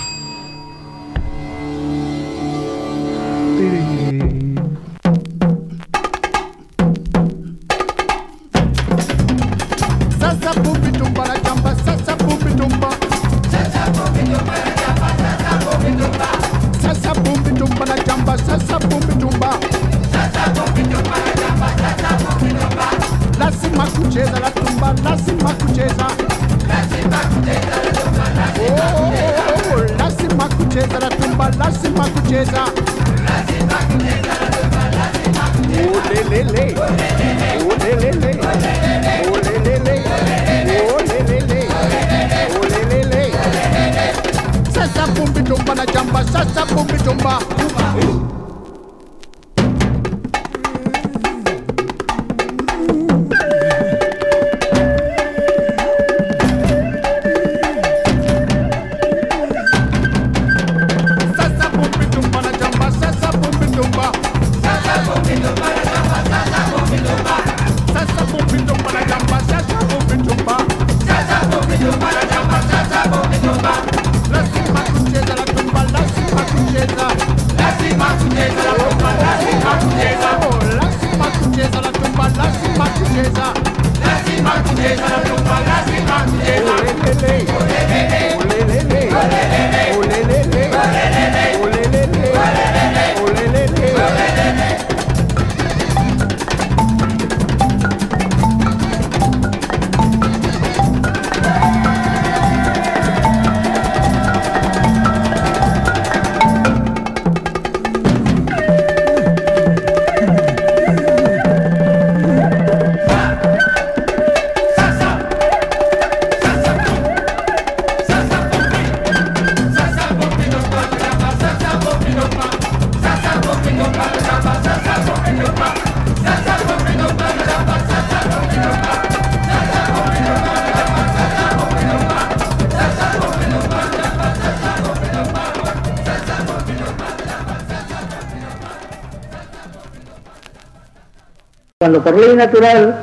[SPEAKER 9] Cuando por ley natural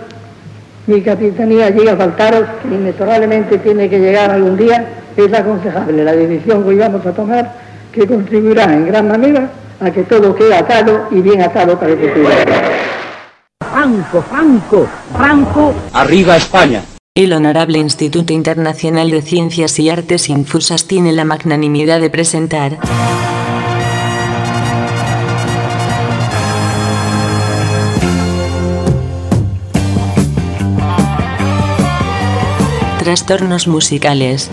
[SPEAKER 9] mi capitanía llega a faltaros, que inexorablemente tiene que llegar algún día, es aconsejable la decisión que hoy vamos a tomar, que contribuirá en gran manera a que todo quede atado y bien atado para el futuro.
[SPEAKER 20] Franco, Franco, Franco.
[SPEAKER 1] ¡Arriba España! El Honorable Instituto Internacional de Ciencias y Artes Infusas tiene la magnanimidad de presentar... Trastornos musicales.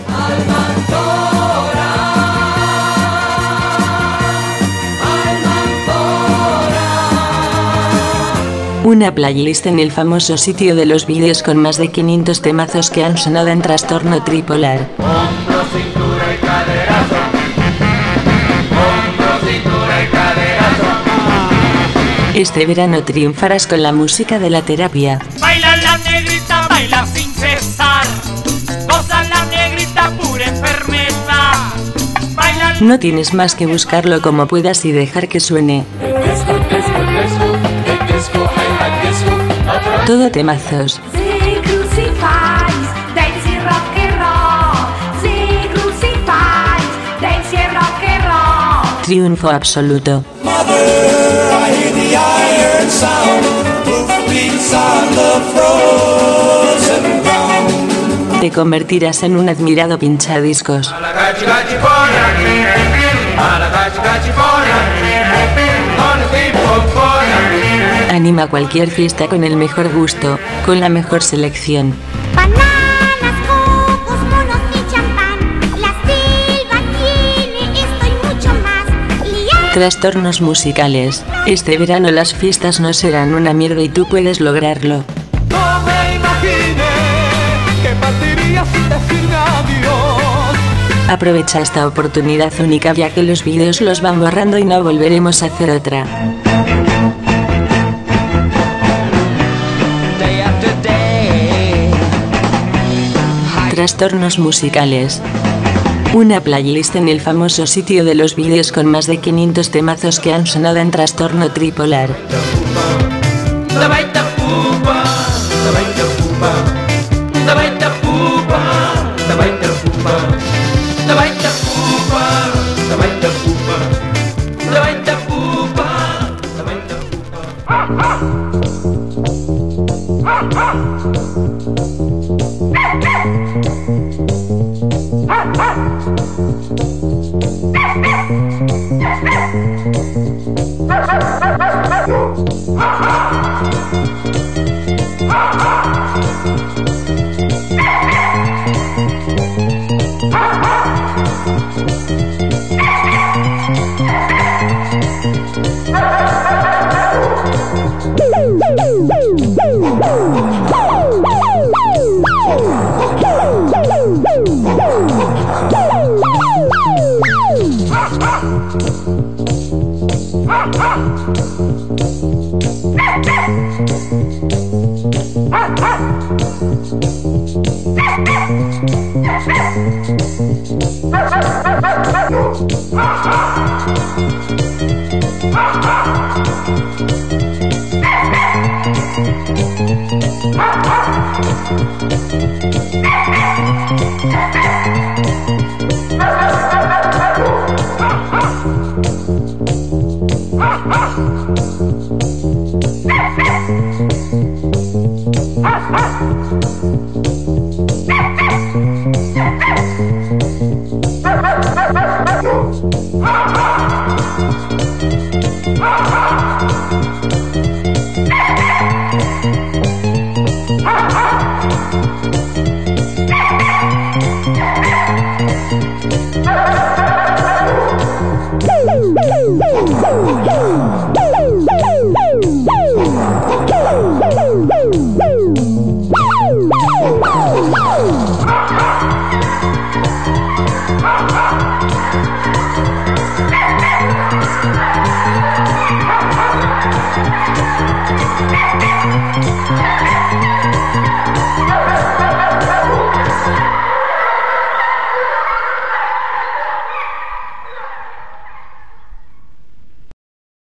[SPEAKER 1] Una playlist en el famoso sitio de los vídeos con más de 500 temazos que han sonado en Trastorno Tripolar.
[SPEAKER 8] Hombro, cintura y caderazo. Hombro, cintura y caderazo.
[SPEAKER 1] Este verano triunfarás con la música de la terapia.
[SPEAKER 8] Baila la negrita, baila sin cesar. Goza la negrita, pura enfermedad. Baila.
[SPEAKER 1] No tienes más que buscarlo como puedas y dejar que suene. Todo temazos. Triunfo absoluto. Te convertirás en un admirado pinchadiscos. Anima cualquier fiesta con el mejor gusto, con la mejor selección.
[SPEAKER 10] Bananas, cocos, monos y champán. La selva tiene esto y mucho más.
[SPEAKER 1] Trastornos musicales. Este verano las fiestas no serán una mierda y tú puedes lograrlo.
[SPEAKER 8] No me imaginé que partiría sin decirme adiós.
[SPEAKER 1] Aprovecha esta oportunidad única ya que los vídeos los van borrando y no volveremos a hacer otra. Trastornos musicales. Una playlist en el famoso sitio de los vídeos con más de 500 temazos que han sonado en Trastorno Tripolar.